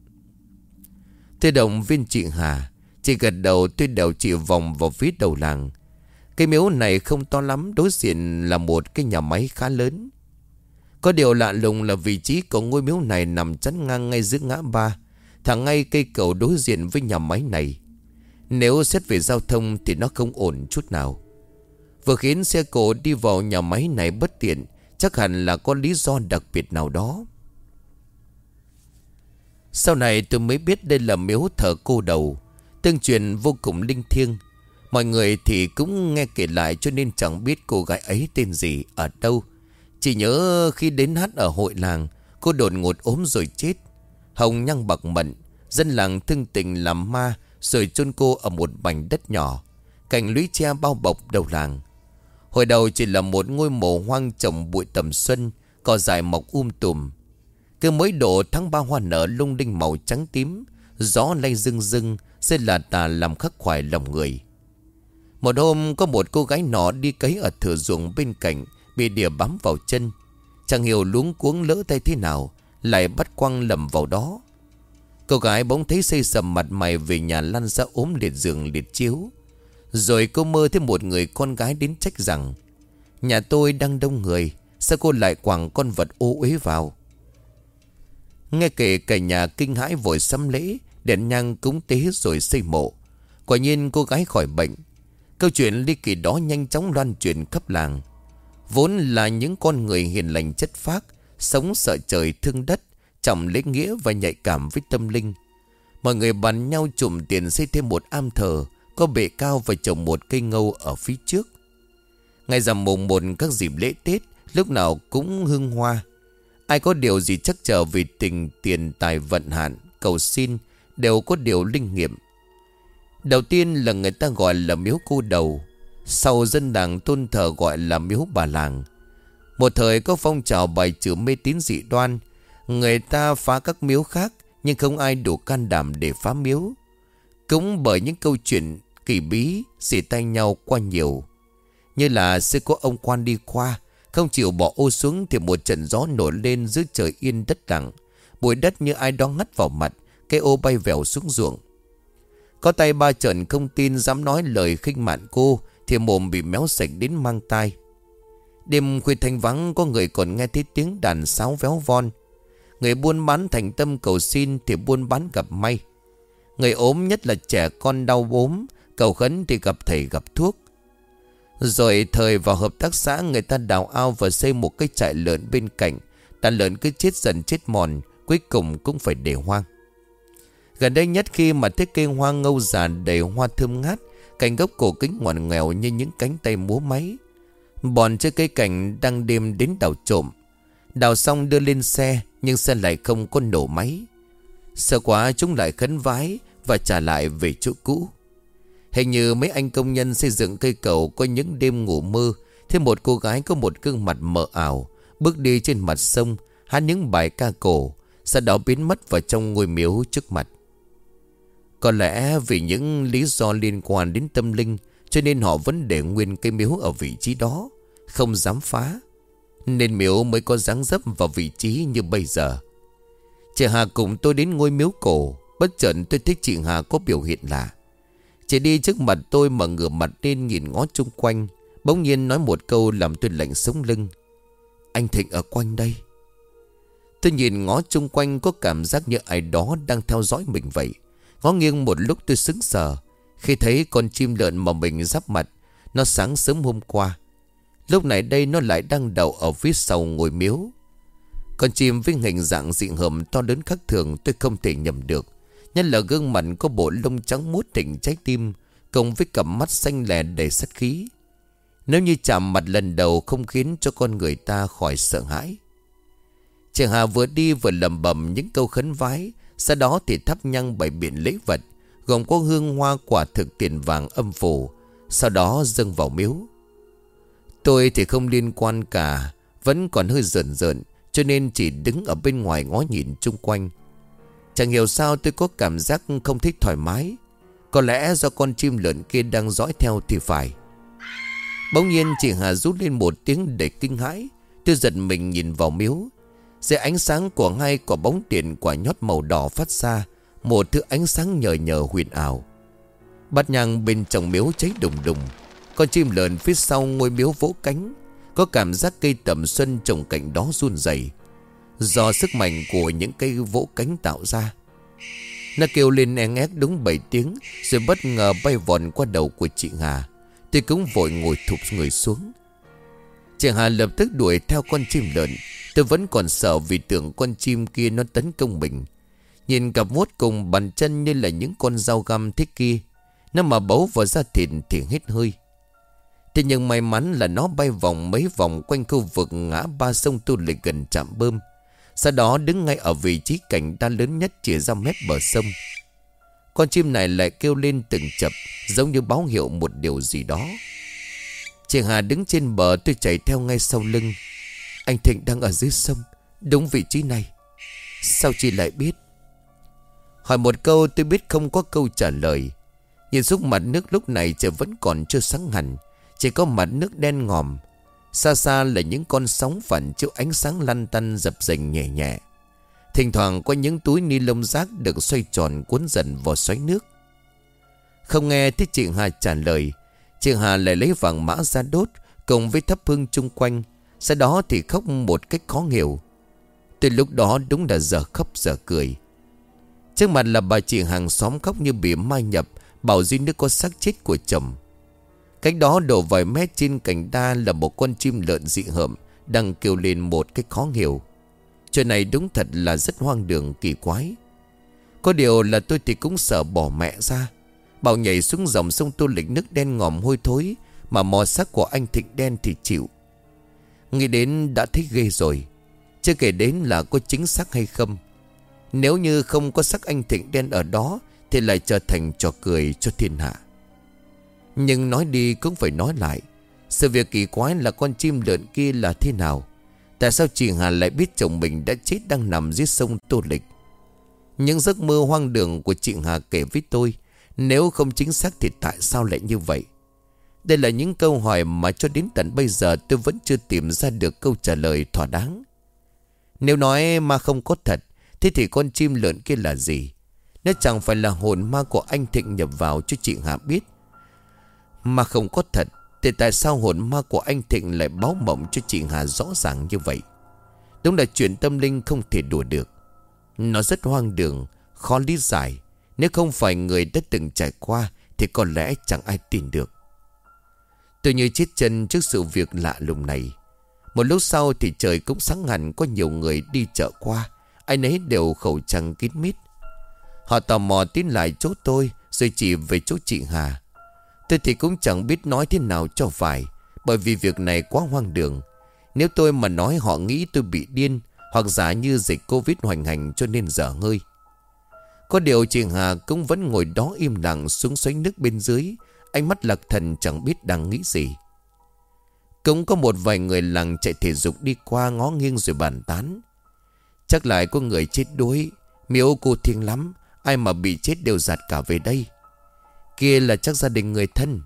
Tôi động viên chị Hà. Chị gật đầu, tôi đèo chị vòng vào phía đầu làng. Cái miếu này không to lắm, đối diện là một cái nhà máy khá lớn. Có điều lạ lùng là vị trí của ngôi miếu này nằm chắn ngang ngay giữa ngã ba, thẳng ngay cây cầu đối diện với nhà máy này. Nếu xét về giao thông thì nó không ổn chút nào. Vừa khiến xe cộ đi vào nhà máy này bất tiện, chắc hẳn là có lý do đặc biệt nào đó. Sau này tôi mới biết đây là miếu thờ cô đầu, tương truyền vô cùng linh thiêng. Mọi người thì cũng nghe kể lại cho nên chẳng biết cô gái ấy tên gì, ở đâu. Chỉ nhớ khi đến hát ở hội làng, cô đột ngột ốm rồi chết. Hồng nhang bạc mận, dân làng thương tình làm ma rồi chôn cô ở một mảnh đất nhỏ cạnh lũy tre bao bọc đầu làng. Hồi đầu chỉ là một ngôi mộ hoang trồng bụi tầm xuân, cỏ dại mọc um tùm. Cứ mới độ tháng ba hoa nở lung linh màu trắng tím, gió lay rưng rưng, sẽ là tà làm khắc khoải lòng người. Một hôm có một cô gái nọ đi cấy ở thửa ruộng bên cạnh, bị đỉa bám vào chân. Chẳng hiểu luống cuống lỡ tay thế nào, lại bắt quăng lầm vào đó. Cô gái bỗng thấy xây sầm mặt mày về nhà lăn ra ốm liệt giường liệt chiếu. Rồi cô mơ thấy một người con gái đến trách rằng: nhà tôi đang đông người, sao cô lại quẳng con vật ô uế vào? Nghe kể cả nhà kinh hãi vội sắm lễ, đèn nhang cúng tế rồi xây mộ. Quả nhiên cô gái khỏi bệnh. Câu chuyện ly kỳ đó nhanh chóng loan truyền khắp làng. Vốn là những con người hiền lành chất phác, sống sợ trời thương đất, trọng lễ nghĩa và nhạy cảm với tâm linh. Mọi người bàn nhau trùm tiền xây thêm một am thờ, có bệ cao và trồng một cây ngâu ở phía trước. Ngày rằm mùng một các dịp lễ Tết, lúc nào cũng hương hoa. Ai có điều gì trắc trở vì tình tiền tài vận hạn, cầu xin, đều có điều linh nghiệm. Đầu tiên là người ta gọi là miếu cô đầu, sau dân làng tôn thờ gọi là miếu bà làng. Một thời có phong trào bài trừ mê tín dị đoan, người ta phá các miếu khác, nhưng không ai đủ can đảm để phá miếu. Cũng bởi những câu chuyện kỳ bí xỉ tay nhau qua nhiều. Như là xưa có ông quan đi qua, không chịu bỏ ô xuống thì một trận gió nổi lên giữa trời yên đất lặng. Bụi đất như ai đó ngắt vào mặt, cái ô bay vèo xuống ruộng. Có tay ba trợn không tin, dám nói lời khinh mạn cô thì mồm bị méo sạch đến mang tai. Đêm khuya thanh vắng, có người còn nghe thấy tiếng đàn sáo véo von. Người buôn bán thành tâm cầu xin thì buôn bán gặp may. Người ốm, nhất là trẻ con đau ốm, cầu khấn thì gặp thầy gặp thuốc. Rồi thời vào hợp tác xã, người ta đào ao và xây một cái trại lợn bên cạnh. Đàn lợn cứ chết dần chết mòn, cuối cùng cũng phải để hoang. Gần đây nhất, khi mà thấy cây hoa ngâu già đầy hoa thơm ngát, cành gốc cổ kính ngoằn ngoèo như những cánh tay múa máy. Bọn chơi cây cảnh đang đêm đến đào trộm. Đào xong đưa lên xe, nhưng xe lại không có nổ máy. Sợ quá chúng lại khấn vái và trả lại về chỗ cũ. Hình như mấy anh công nhân xây dựng cây cầu có những đêm ngủ mơ, thấy một cô gái có một gương mặt mờ ảo bước đi trên mặt sông, hát những bài ca cổ, sau đó biến mất vào trong ngôi miếu trước mặt. Có lẽ vì những lý do liên quan đến tâm linh, cho nên họ vẫn để nguyên cây miếu ở vị trí đó, không dám phá, nên miếu mới có dáng dấp vào vị trí như bây giờ. Chị Hà cùng tôi đến ngôi miếu cổ. Bất chợt tôi thấy chị Hà có biểu hiện lạ. Chị đi trước mặt tôi mà ngửa mặt lên nhìn ngó chung quanh, bỗng nhiên nói một câu làm tôi lạnh sống lưng: anh Thịnh ở quanh đây. Tôi nhìn ngó chung quanh, có cảm giác như ai đó đang theo dõi mình vậy. Ngó nghiêng một lúc tôi sững sờ khi thấy con chim lợn mà mình giáp mặt, nó sáng sớm hôm qua, lúc này đây nó lại đang đậu ở phía sau ngôi miếu. Con chim với hình dạng dị hợm to lớn khác thường, tôi không thể nhầm được. Nhất là gương mặt có bộ lông trắng muốt thịnh trái tim, cộng với cặp mắt xanh lè đầy sát khí. Nếu như chạm mặt lần đầu không khiến cho con người ta khỏi sợ hãi. Chị Hà vừa đi vừa lẩm bẩm những câu khấn vái, sau đó thì thắp nhang bày biện lễ vật, gồm có hương hoa quả thực tiền vàng âm phủ, sau đó dâng vào miếu. Tôi thì không liên quan cả, vẫn còn hơi rợn rợn, cho nên chỉ đứng ở bên ngoài ngó nhìn chung quanh. Chẳng hiểu sao tôi có cảm giác không thích thoải mái. Có lẽ do con chim lợn kia đang dõi theo thì phải. Bỗng nhiên chị Hà rút lên một tiếng đầy kinh hãi. Tôi giật mình nhìn vào miếu. Dưới ánh sáng của hai quả bóng điện quả nhót màu đỏ phát ra một thứ ánh sáng nhờ nhờ huyền ảo. Bát nhang bên trong miếu cháy đùng đùng. Con chim lợn phía sau ngôi miếu vỗ cánh. Có cảm giác cây tầm xuân trồng cạnh đó run rẩy do sức mạnh của những cây vỗ cánh tạo ra. Nó kêu lên e ngét đúng bảy tiếng, rồi bất ngờ bay vòn qua đầu của chị Hà. Tôi cũng vội ngồi thụp người xuống. Chị Hà lập tức đuổi theo con chim lợn. Tôi vẫn còn sợ vì tưởng con chim kia nó tấn công mình. Nhìn cặp vuốt cùng bàn chân như là những con dao găm thế kia, nó mà bấu vào da thịt thì hết hơi. Thế nhưng may mắn là nó bay vòng mấy vòng quanh khu vực ngã ba sông Tô Lịch gần trạm bơm. Sau đó đứng ngay ở vị trí cành đa lớn nhất chỉ ra mép bờ sông. Con chim này lại kêu lên từng chập, giống như báo hiệu một điều gì đó. Chị Hà đứng trên bờ, tôi chạy theo ngay sau lưng. Anh Thịnh đang ở dưới sông, đúng vị trí này. Sao chị lại biết? Hỏi một câu tôi biết không có câu trả lời. Nhìn xuống mặt nước lúc này trời vẫn còn chưa sáng hẳn, chỉ có mặt nước đen ngòm. Xa xa là những con sóng phản chiếu ánh sáng lăn tăn dập dềnh nhẹ nhẹ. Thỉnh thoảng có những túi ni lông rác được xoay tròn cuốn dần vào xoáy nước. Không nghe thấy chị Hà trả lời, chị Hà lại lấy vàng mã ra đốt cùng với thắp hương chung quanh. Sau đó thì khóc một cách khó hiểu. Từ lúc đó đúng là giờ khóc giờ cười. Trước mặt là bà chị hàng xóm khóc như bị mai nhập, bảo duy nước có xác chết của chồng. Cách đó đổ vài mét trên cành đa là một con chim lợn dị hợm đang kêu lên một cách khó hiểu. Chuyện này đúng thật là rất hoang đường kỳ quái. Có điều là tôi thì cũng sợ bỏ mẹ ra, bảo nhảy xuống dòng sông Tô Lịch nước đen ngòm hôi thối, mà mò xác của anh Thịnh đen thì chịu. Nghĩ đến đã thấy ghê rồi, chưa kể đến là có chính xác hay không. Nếu như không có xác anh Thịnh đen ở đó thì lại trở thành trò cười cho thiên hạ. Nhưng nói đi cũng phải nói lại, sự việc kỳ quái là con chim lợn kia là thế nào? Tại sao chị Hà lại biết chồng mình đã chết đang nằm dưới sông Tô Lịch? Những giấc mơ hoang đường của chị Hà kể với tôi, nếu không chính xác thì tại sao lại như vậy? Đây là những câu hỏi mà cho đến tận bây giờ tôi vẫn chưa tìm ra được câu trả lời thỏa đáng. Nếu nói ma không có thật, thế thì con chim lợn kia là gì? Nếu chẳng phải là hồn ma của anh Thịnh nhập vào cho chị Hà biết mà không có thật, thì tại sao hồn ma của anh Thịnh lại báo mộng cho chị Hà rõ ràng như vậy? Đúng là chuyện tâm linh không thể đùa được. Nó rất hoang đường, khó lý giải. Nếu không phải người đã từng trải qua thì có lẽ chẳng ai tin được. Tôi như chết chân trước sự việc lạ lùng này. Một lúc sau thì trời cũng sáng hẳn, có nhiều người đi chợ qua, ai nấy đều khẩu trang kín mít. Họ tò mò tiến lại chỗ tôi, rồi chỉ về chỗ chị Hà. Tôi thì cũng chẳng biết nói thế nào cho phải, bởi vì việc này quá hoang đường. Nếu tôi mà nói họ nghĩ tôi bị điên, hoặc giả như dịch Covid hoành hành cho nên dở hơi. Có điều chị Hà cũng vẫn ngồi đó im lặng xuống xoáy nước bên dưới, ánh mắt lạc thần chẳng biết đang nghĩ gì. Cũng có một vài người làng chạy thể dục đi qua ngó nghiêng rồi bàn tán. Chắc lại có người chết đuối, miếu cô thiêng lắm, ai mà bị chết đều dạt cả về đây. Kia là chắc gia đình người thân.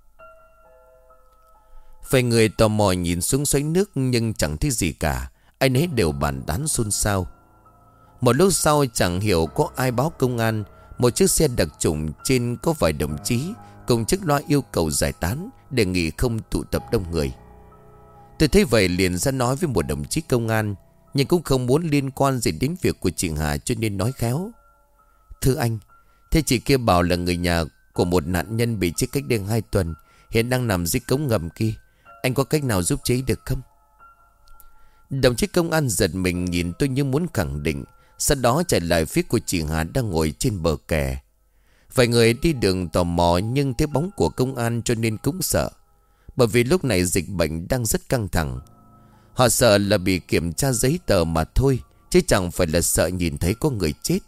Vài người tò mò nhìn xuống xoáy nước nhưng chẳng thấy gì cả, ai nấy đều bàn tán xôn xao. Một lúc sau chẳng hiểu có ai báo công an. Một chiếc xe đặc trùng trên có vài đồng chí cùng chiếc loa yêu cầu giải tán, đề nghị không tụ tập đông người. Tôi thấy vậy liền ra nói với một đồng chí công an, nhưng cũng không muốn liên quan gì đến việc của chị Hà cho nên nói khéo. Thưa anh, thế chị kia bảo là người nhà của một nạn nhân bị chết cách đây hai tuần, hiện đang nằm dưới cống ngầm kia. Anh có cách nào giúp chế được không? Đồng chí công an giật mình nhìn tôi như muốn khẳng định, sau đó chạy lại phía của chị Hà đang ngồi trên bờ kè. Vài người đi đường tò mò nhưng thấy bóng của công an cho nên cũng sợ, bởi vì lúc này dịch bệnh đang rất căng thẳng. Họ sợ là bị kiểm tra giấy tờ mà thôi, chứ chẳng phải là sợ nhìn thấy có người chết.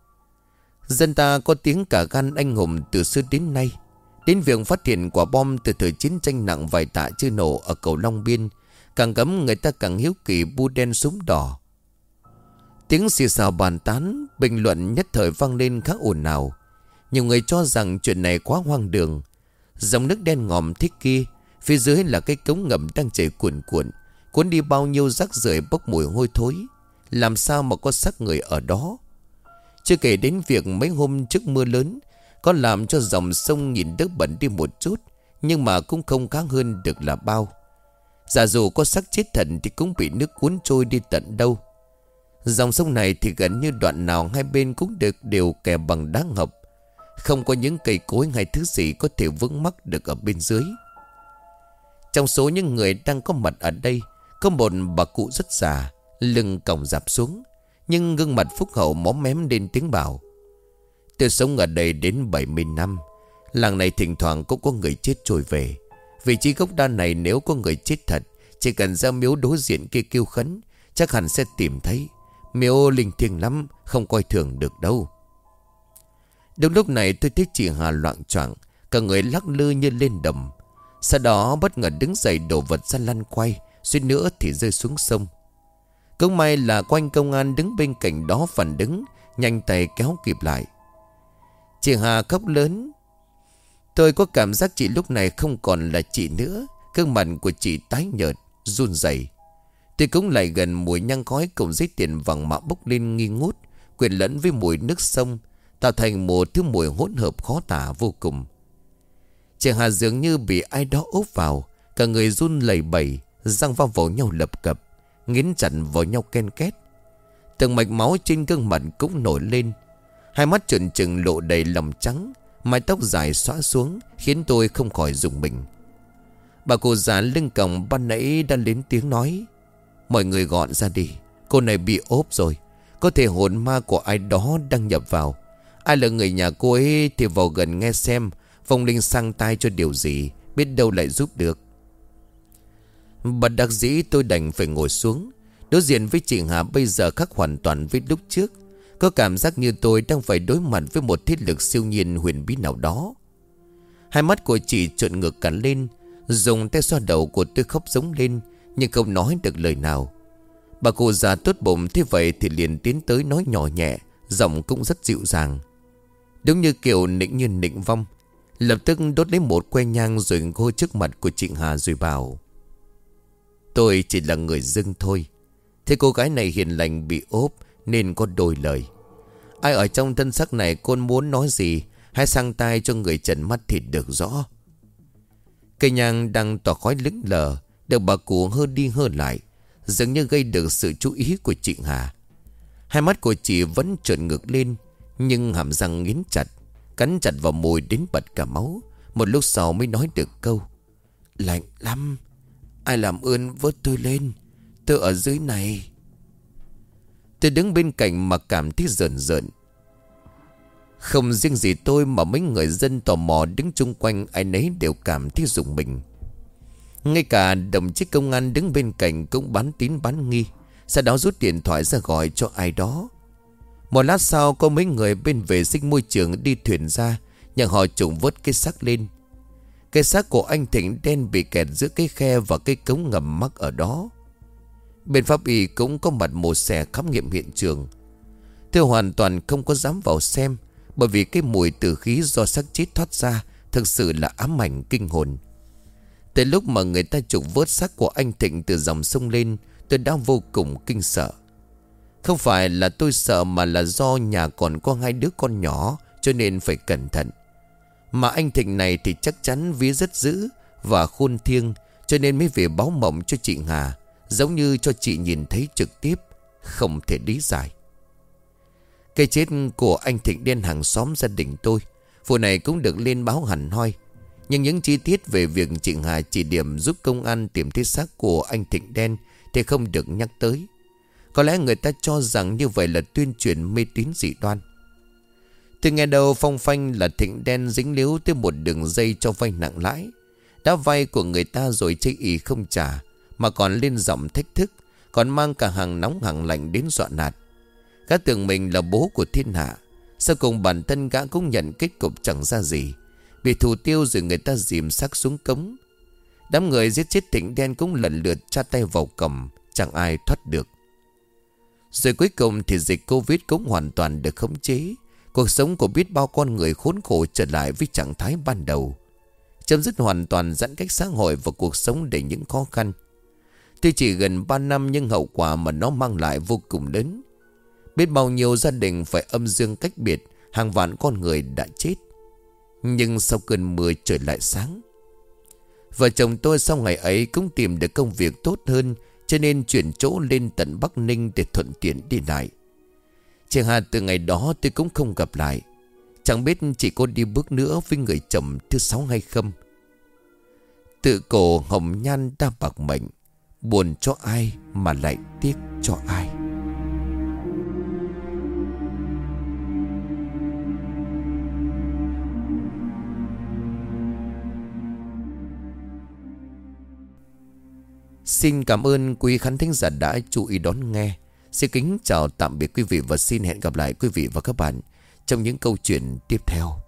Dân ta có tiếng cả gan anh hùng từ xưa đến nay. Đến việc phát hiện quả bom từ thời chiến tranh nặng vài tạ chưa nổ ở cầu Long Biên, càng cấm người ta càng hiếu kỳ bu đen súng đỏ. Tiếng xì xào bàn tán, bình luận nhất thời vang lên khá ồn ào. Nhiều người cho rằng chuyện này quá hoang đường. Dòng nước đen ngòm thế kia, phía dưới là cái cống ngầm đang chảy cuồn cuộn, cuốn đi bao nhiêu rác rưởi bốc mùi hôi thối. Làm sao mà có xác người ở đó? Chưa kể đến việc mấy hôm trước mưa lớn có làm cho dòng sông nhìn đỡ bẩn đi một chút, nhưng mà cũng không khá hơn được là bao. Giả dù có xác chết thật thì cũng bị nước cuốn trôi đi tận đâu. Dòng sông này thì gần như đoạn nào hai bên cũng được đều kè bằng đá ngọc, không có những cây cối hay thứ gì có thể vướng mắc được ở bên dưới. Trong số những người đang có mặt ở đây, có một bà cụ rất già, lưng còng rạp xuống, nhưng gương mặt phúc hậu móm mém lên tiếng bảo: Tôi sống ở đây đến bảy mươi năm. Làng này thỉnh thoảng cũng có người chết trôi về. Vị trí gốc đa này nếu có người chết thật, chỉ cần ra miếu đối diện kia kêu khấn, chắc hẳn sẽ tìm thấy. Miếu linh thiêng lắm, không coi thường được đâu. Đúng lúc này tôi thấy chị Hà loạng choạng, cả người lắc lư như lên đầm. Sau đó bất ngờ đứng dậy đổ vật ra lăn quay, suýt nữa thì rơi xuống sông. Cũng may là quanh công an đứng bên cạnh đó phản đứng, nhanh tay kéo kịp lại. Chị Hà khóc lớn. Tôi có cảm giác chị lúc này không còn là chị nữa. Gương mặt của chị tái nhợt, run rẩy. Tôi cũng lại gần, mùi nhang khói cùng giấy tiền vàng mạ bốc lên nghi ngút, quyện lẫn với mùi nước sông, tạo thành một thứ mùi hỗn hợp khó tả vô cùng. Chị Hà dường như bị ai đó ốp vào, cả người run lẩy bẩy, răng va vào nhau lập cập, nghiến chặt vào nhau ken két. Từng mạch máu trên gương mặt cũng nổi lên, hai mắt trợn trừng lộ đầy lòng trắng, mái tóc dài xõa xuống khiến tôi không khỏi rùng mình. Bà cụ già lưng còng ban nãy đã lên tiếng nói: mọi người gọn ra đi, cô này bị ốp rồi, có thể hồn ma của ai đó đang nhập vào. Ai là người nhà cô ấy thì vào gần nghe xem, vong linh sang tai cho điều gì, biết đâu lại giúp được. Bất đắc dĩ tôi đành phải ngồi xuống. Đối diện với chị Hà bây giờ khác hoàn toàn với lúc trước. Có cảm giác như tôi đang phải đối mặt với một thế lực siêu nhiên huyền bí nào đó. Hai mắt của chị trợn ngược cả lên, dùng tay xoa đầu của tôi khóc giống lên, nhưng không nói được lời nào. Bà cụ già tốt bụng thế vậy thì liền tiến tới nói nhỏ nhẹ, giọng cũng rất dịu dàng, đúng như kiểu nịnh như nịnh vong. Lập tức đốt lấy một que nhang rồi ngô trước mặt của chị Hà rồi bảo: tôi chỉ là người dưng thôi. Thế cô gái này hiền lành bị ốp nên có đôi lời. Ai ở trong thân xác này cô muốn nói gì, hãy sang tai cho người trần mắt thì được rõ. Cây nhang đang tỏa khói lững lờ, được bà cụ hơ đi hơ lại, dường như gây được sự chú ý của chị Hà. Hai mắt của chị vẫn trợn ngược lên, nhưng hàm răng nghiến chặt, cắn chặt vào môi đến bật cả máu. Một lúc sau mới nói được câu: lạnh lắm, ai làm ơn vớt tôi lên, tôi ở dưới này. Tôi đứng bên cạnh mà cảm thấy rợn rợn. Không riêng gì tôi mà mấy người dân tò mò đứng chung quanh ai nấy đều cảm thấy rùng mình. Ngay cả đồng chí công an đứng bên cạnh cũng bán tín bán nghi, sau đó rút điện thoại ra gọi cho ai đó. Một lát sau có mấy người bên vệ sinh môi trường đi thuyền ra, nhờ họ trùng vớt cái xác lên. Cái xác của anh Thịnh đen bị kẹt giữa cái khe và cái cống ngầm mắc ở đó. Bên pháp y cũng có mặt mổ xẻ khám nghiệm hiện trường. Tôi hoàn toàn không có dám vào xem, bởi vì cái mùi tử khí do xác chết thoát ra thực sự là ám ảnh kinh hồn. Tới lúc mà người ta trục vớt xác của anh Thịnh từ dòng sông lên, tôi đã vô cùng kinh sợ. Không phải là tôi sợ mà là do nhà còn có hai đứa con nhỏ cho nên phải cẩn thận. Mà anh Thịnh này thì chắc chắn vía rất dữ và khôn thiêng, cho nên mới về báo mộng cho chị Hà, giống như cho chị nhìn thấy trực tiếp. Không thể lý giải. Cái chết của anh Thịnh điên hàng xóm gia đình tôi, vụ này cũng được lên báo hẳn hoi. Nhưng những chi tiết về việc chị Hà chỉ điểm giúp công an tìm thấy xác của anh Thịnh đen thì không được nhắc tới. Có lẽ người ta cho rằng như vậy là tuyên truyền mê tín dị đoan. Từ nghe đầu phong phanh là Thịnh đen dính líu tới một đường dây cho vay nặng lãi. Đã vay của người ta rồi chây ỳ không trả, mà còn lên giọng thách thức, còn mang cả hàng nóng hàng lạnh đến dọa nạt. Gã tưởng mình là bố của thiên hạ, sau cùng bản thân gã cũng nhận kết cục chẳng ra gì, bị thủ tiêu rồi người ta dìm xác xuống cống. Đám người giết chết Thịnh đen cũng lần lượt tra tay vào cầm, chẳng ai thoát được. Rồi cuối cùng thì dịch Covid cũng hoàn toàn được khống chế. Cuộc sống của biết bao con người khốn khổ trở lại với trạng thái ban đầu, chấm dứt hoàn toàn giãn cách xã hội và cuộc sống đầy những khó khăn. Tuy chỉ gần ba năm nhưng hậu quả mà nó mang lại vô cùng lớn. Biết bao nhiêu gia đình phải âm dương cách biệt, hàng vạn con người đã chết. Nhưng sau cơn mưa trời lại sáng. Vợ chồng tôi sau ngày ấy cũng tìm được công việc tốt hơn, cho nên chuyển chỗ lên tận Bắc Ninh để thuận tiện đi lại. Chị Hà từ ngày đó tôi cũng không gặp lại. Chẳng biết chị có đi bước nữa với người chồng thứ sáu hay không. Tự cổ hồng nhan đa bạc mệnh, buồn cho ai mà lại tiếc cho ai. Xin cảm ơn quý khán thính giả đã chú ý đón nghe. Xin kính chào tạm biệt quý vị và xin hẹn gặp lại quý vị và các bạn trong những câu chuyện tiếp theo.